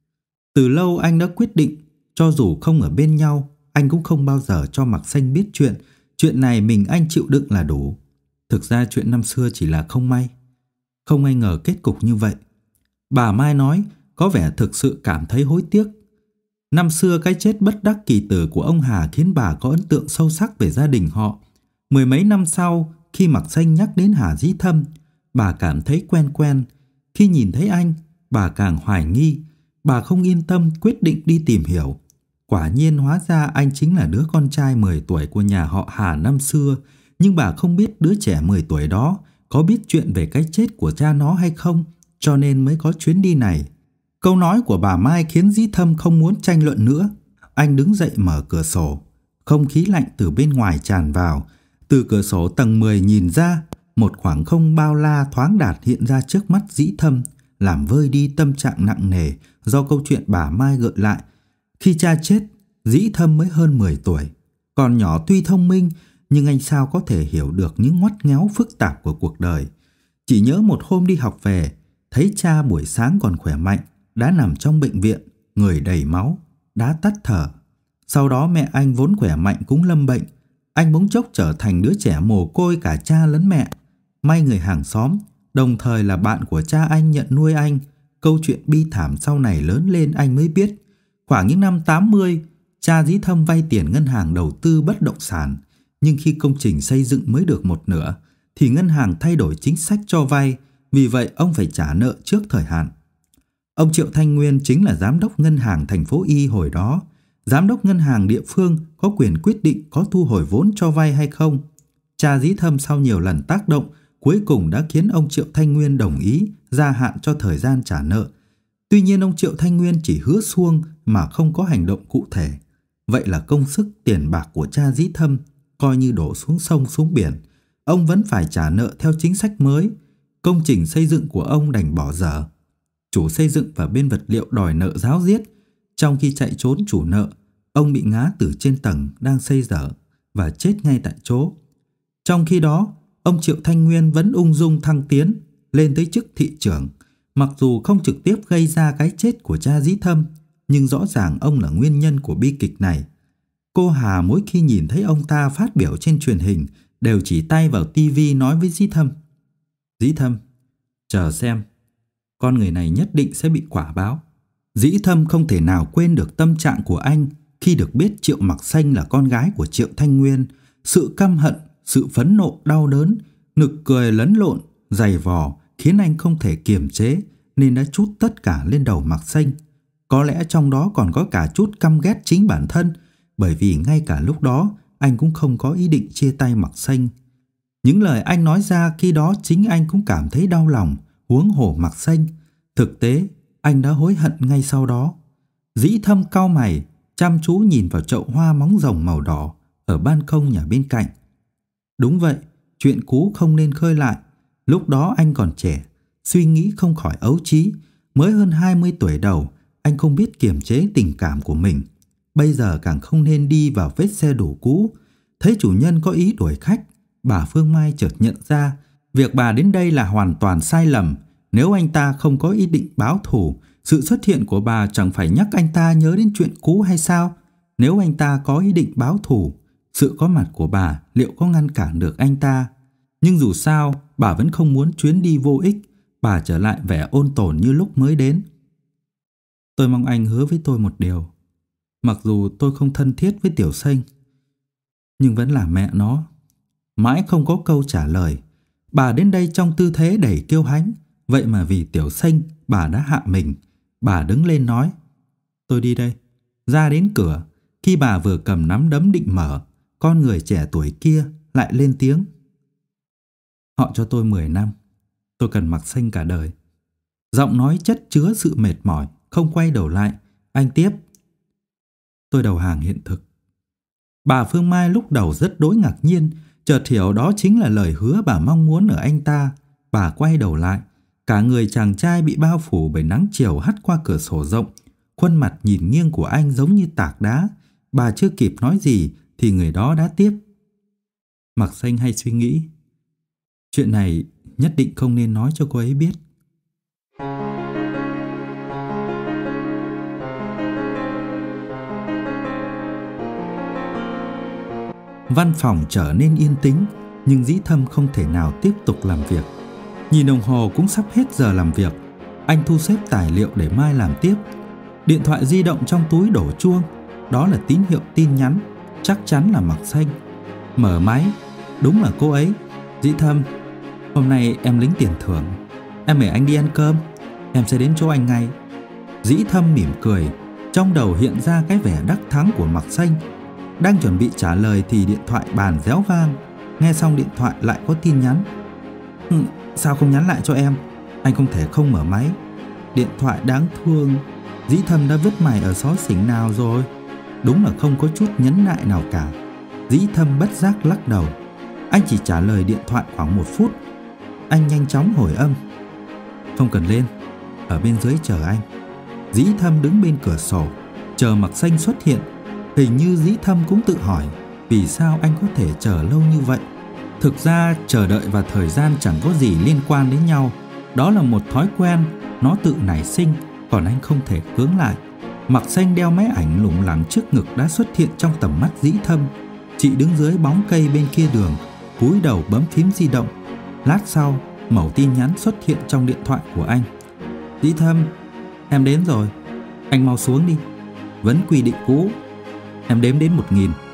Từ lâu anh đã quyết định, cho dù không ở bên nhau, anh cũng không bao giờ cho Mặc Xanh biết chuyện. Chuyện này mình anh chịu đựng là đủ. Thực ra chuyện năm xưa chỉ là không may. Không ai ngờ kết cục như vậy. Bà Mai nói, có vẻ thực sự cảm thấy hối tiếc. Năm xưa cái chết bất đắc kỳ tử của ông Hà khiến bà có ấn tượng sâu sắc về gia đình họ. Mười mấy năm sau, khi Mặc Xanh nhắc đến Hà Dĩ Thâm, bà cảm thấy quen quen. Khi nhìn thấy anh, bà càng hoài nghi. Bà không yên tâm, quyết định đi tìm hiểu. Quả nhiên hóa ra anh chính là đứa con trai 10 tuổi của nhà họ Hà năm xưa. Nhưng bà không biết đứa trẻ 10 tuổi đó có biết chuyện về cái chết của cha nó hay không, cho nên mới có chuyến đi này. Câu nói của bà Mai khiến Dĩ Thâm không muốn tranh luận nữa. Anh đứng dậy mở cửa sổ. Không khí lạnh từ bên ngoài tràn vào. Từ cửa sổ tầng 10 nhìn ra, một khoảng không bao la thoáng đạt hiện ra trước mắt Dĩ Thâm, làm vơi đi tâm trạng nặng nề do câu chuyện bà Mai gợi lại. Khi cha chết, Dĩ Thâm mới hơn 10 tuổi. Còn nhỏ tuy thông minh, nhưng anh sao có thể hiểu được những ngoắt ngéo phức tạp của cuộc đời. Chỉ nhớ một hôm đi học về, thấy cha buổi sáng còn khỏe mạnh, đã nằm trong bệnh viện, người đầy máu, đã tắt thở. Sau đó mẹ anh vốn khỏe mạnh cũng lâm bệnh. Anh bỗng chốc trở thành đứa trẻ mồ côi cả cha lẫn mẹ. May người hàng xóm, đồng thời là bạn của cha anh nhận nuôi anh. Câu chuyện bi thảm sau này lớn lên anh mới biết. Khoảng những năm 80, cha Dĩ Thâm vay tiền ngân hàng đầu tư bất động sản. Nhưng khi công trình xây dựng mới được một nửa, thì ngân hàng thay đổi chính sách cho vay. Vì vậy ông phải trả nợ trước thời hạn. Ông Triệu Thanh Nguyên chính là giám đốc ngân hàng thành phố Y hồi đó. Giám đốc ngân hàng địa phương có quyền quyết định có thu hồi vốn cho vay hay không. Cha Dĩ Thâm sau nhiều lần tác động, cuối cùng đã khiến ông Triệu Thanh Nguyên đồng ý gia hạn cho thời gian trả nợ. Tuy nhiên ông Triệu Thanh Nguyên chỉ hứa suông mà không có hành động cụ thể. Vậy là công sức tiền bạc của cha Dĩ Thâm coi như đổ xuống sông xuống biển. Ông vẫn phải trả nợ theo chính sách mới. Công trình xây dựng của ông đành bỏ dở. Chủ xây dựng và bên vật liệu đòi nợ ráo riết. Trong khi chạy trốn chủ nợ, ông bị ngã từ trên tầng đang xây dở và chết ngay tại chỗ. Trong khi đó, ông Triệu Thanh Nguyên vẫn ung dung thăng tiến lên tới chức thị trưởng. Mặc dù không trực tiếp gây ra cái chết của cha Dĩ Thâm, nhưng rõ ràng ông là nguyên nhân của bi kịch này. Cô Hà mỗi khi nhìn thấy ông ta phát biểu trên truyền hình đều chỉ tay vào tivi nói với Dĩ Thâm: Dĩ Thâm, chờ xem, con người này nhất định sẽ bị quả báo. Dĩ Thâm không thể nào quên được tâm trạng của anh khi được biết Triệu Mặc Xanh là con gái của Triệu Thanh Nguyên. Sự căm hận, sự phẫn nộ, đau đớn, nực cười lẫn lộn, giày vò khiến anh không thể kiềm chế nên đã trút tất cả lên đầu Mặc Xanh. Có lẽ trong đó còn có cả chút căm ghét chính bản thân, bởi vì ngay cả lúc đó anh cũng không có ý định chia tay Mặc Xanh. Những lời anh nói ra khi đó chính anh cũng cảm thấy đau lòng, huống hồ Mặc Xanh. Thực tế, anh đã hối hận ngay sau đó. Dĩ Thâm cau mày, chăm chú nhìn vào chậu hoa móng rồng màu đỏ ở ban công nhà bên cạnh. Đúng vậy, chuyện cũ không nên khơi lại. Lúc đó anh còn trẻ, suy nghĩ không khỏi ấu trí. Mới hơn 20 tuổi đầu, anh không biết kiềm chế tình cảm của mình. Bây giờ càng không nên đi vào vết xe đổ cũ. Thấy chủ nhân có ý đuổi khách, bà Phương Mai chợt nhận ra việc bà đến đây là hoàn toàn sai lầm. Nếu anh ta không có ý định báo thù, sự xuất hiện của bà chẳng phải nhắc anh ta nhớ đến chuyện cũ hay sao? Nếu anh ta có ý định báo thù, sự có mặt của bà liệu có ngăn cản được anh ta? Nhưng dù sao, bà vẫn không muốn chuyến đi vô ích. Bà trở lại vẻ ôn tồn như lúc mới đến. Tôi mong anh hứa với tôi một điều. Mặc dù tôi không thân thiết với Tiểu Xanh, nhưng vẫn là mẹ nó. Mãi không có câu trả lời. Bà đến đây trong tư thế đầy kiêu hãnh. Vậy mà vì Tiểu Xanh, bà đã hạ mình. Bà đứng lên nói: Tôi đi đây. Ra đến cửa, khi bà vừa cầm nắm đấm định mở, con người trẻ tuổi kia lại lên tiếng: Họ cho tôi 10 năm. Tôi cần Mặc Xanh cả đời. Giọng nói chất chứa sự mệt mỏi. Không quay đầu lại, anh tiếp: Tôi đầu hàng hiện thực. Bà Phương Mai lúc đầu rất đối ngạc nhiên, chợt hiểu đó chính là lời hứa bà mong muốn ở anh ta. Bà quay đầu lại, cả người chàng trai bị bao phủ bởi nắng chiều hắt qua cửa sổ rộng. Khuôn mặt nhìn nghiêng của anh giống như tạc đá. Bà chưa kịp nói gì thì người đó đã tiếp: Mặc Xanh hay suy nghĩ. Chuyện này nhất định không nên nói cho cô ấy biết. Văn phòng trở nên yên tĩnh, nhưng Dĩ Thâm không thể nào tiếp tục làm việc. Nhìn đồng hồ cũng sắp hết giờ làm việc. Anh thu xếp tài liệu để mai làm tiếp. Điện thoại di động trong túi đổ chuông. Đó là tín hiệu tin nhắn. Chắc chắn là Mặc Xanh. Mở máy, đúng là cô ấy. Dĩ Thâm, hôm nay em lĩnh tiền thưởng. Em mời anh đi ăn cơm. Em sẽ đến chỗ anh ngay. Dĩ Thâm mỉm cười. Trong đầu hiện ra cái vẻ đắc thắng của Mặc Xanh. Đang chuẩn bị trả lời thì điện thoại bàn réo vang. Nghe xong điện thoại lại có tin nhắn. Sao không nhắn lại cho em? Anh không thể không mở máy. Điện thoại đáng thương. Dĩ Thâm đã vứt mày ở xó xỉnh nào rồi? Đúng là không có chút nhẫn nại nào cả. Dĩ Thâm bất giác lắc đầu. Anh chỉ trả lời điện thoại khoảng 1 phút. Anh nhanh chóng hồi âm. Không cần lên, ở bên dưới chờ anh. Dĩ Thâm đứng bên cửa sổ, chờ Mặc Xanh xuất hiện. Hình như Dĩ Thâm cũng tự hỏi vì sao anh có thể chờ lâu như vậy. Thực ra chờ đợi và thời gian chẳng có gì liên quan đến nhau. Đó là một thói quen, nó tự nảy sinh, còn anh không thể cưỡng lại. Mặc Xanh đeo máy ảnh lủng lẳng trước ngực đã xuất hiện trong tầm mắt Dĩ Thâm. Chị đứng dưới bóng cây bên kia đường, cúi đầu bấm phím di động. Lát sau, mẩu tin nhắn xuất hiện trong điện thoại của anh. Dĩ Thâm, em đến rồi. Anh mau xuống đi. Vẫn quy định cũ. Em đếm đến 1000.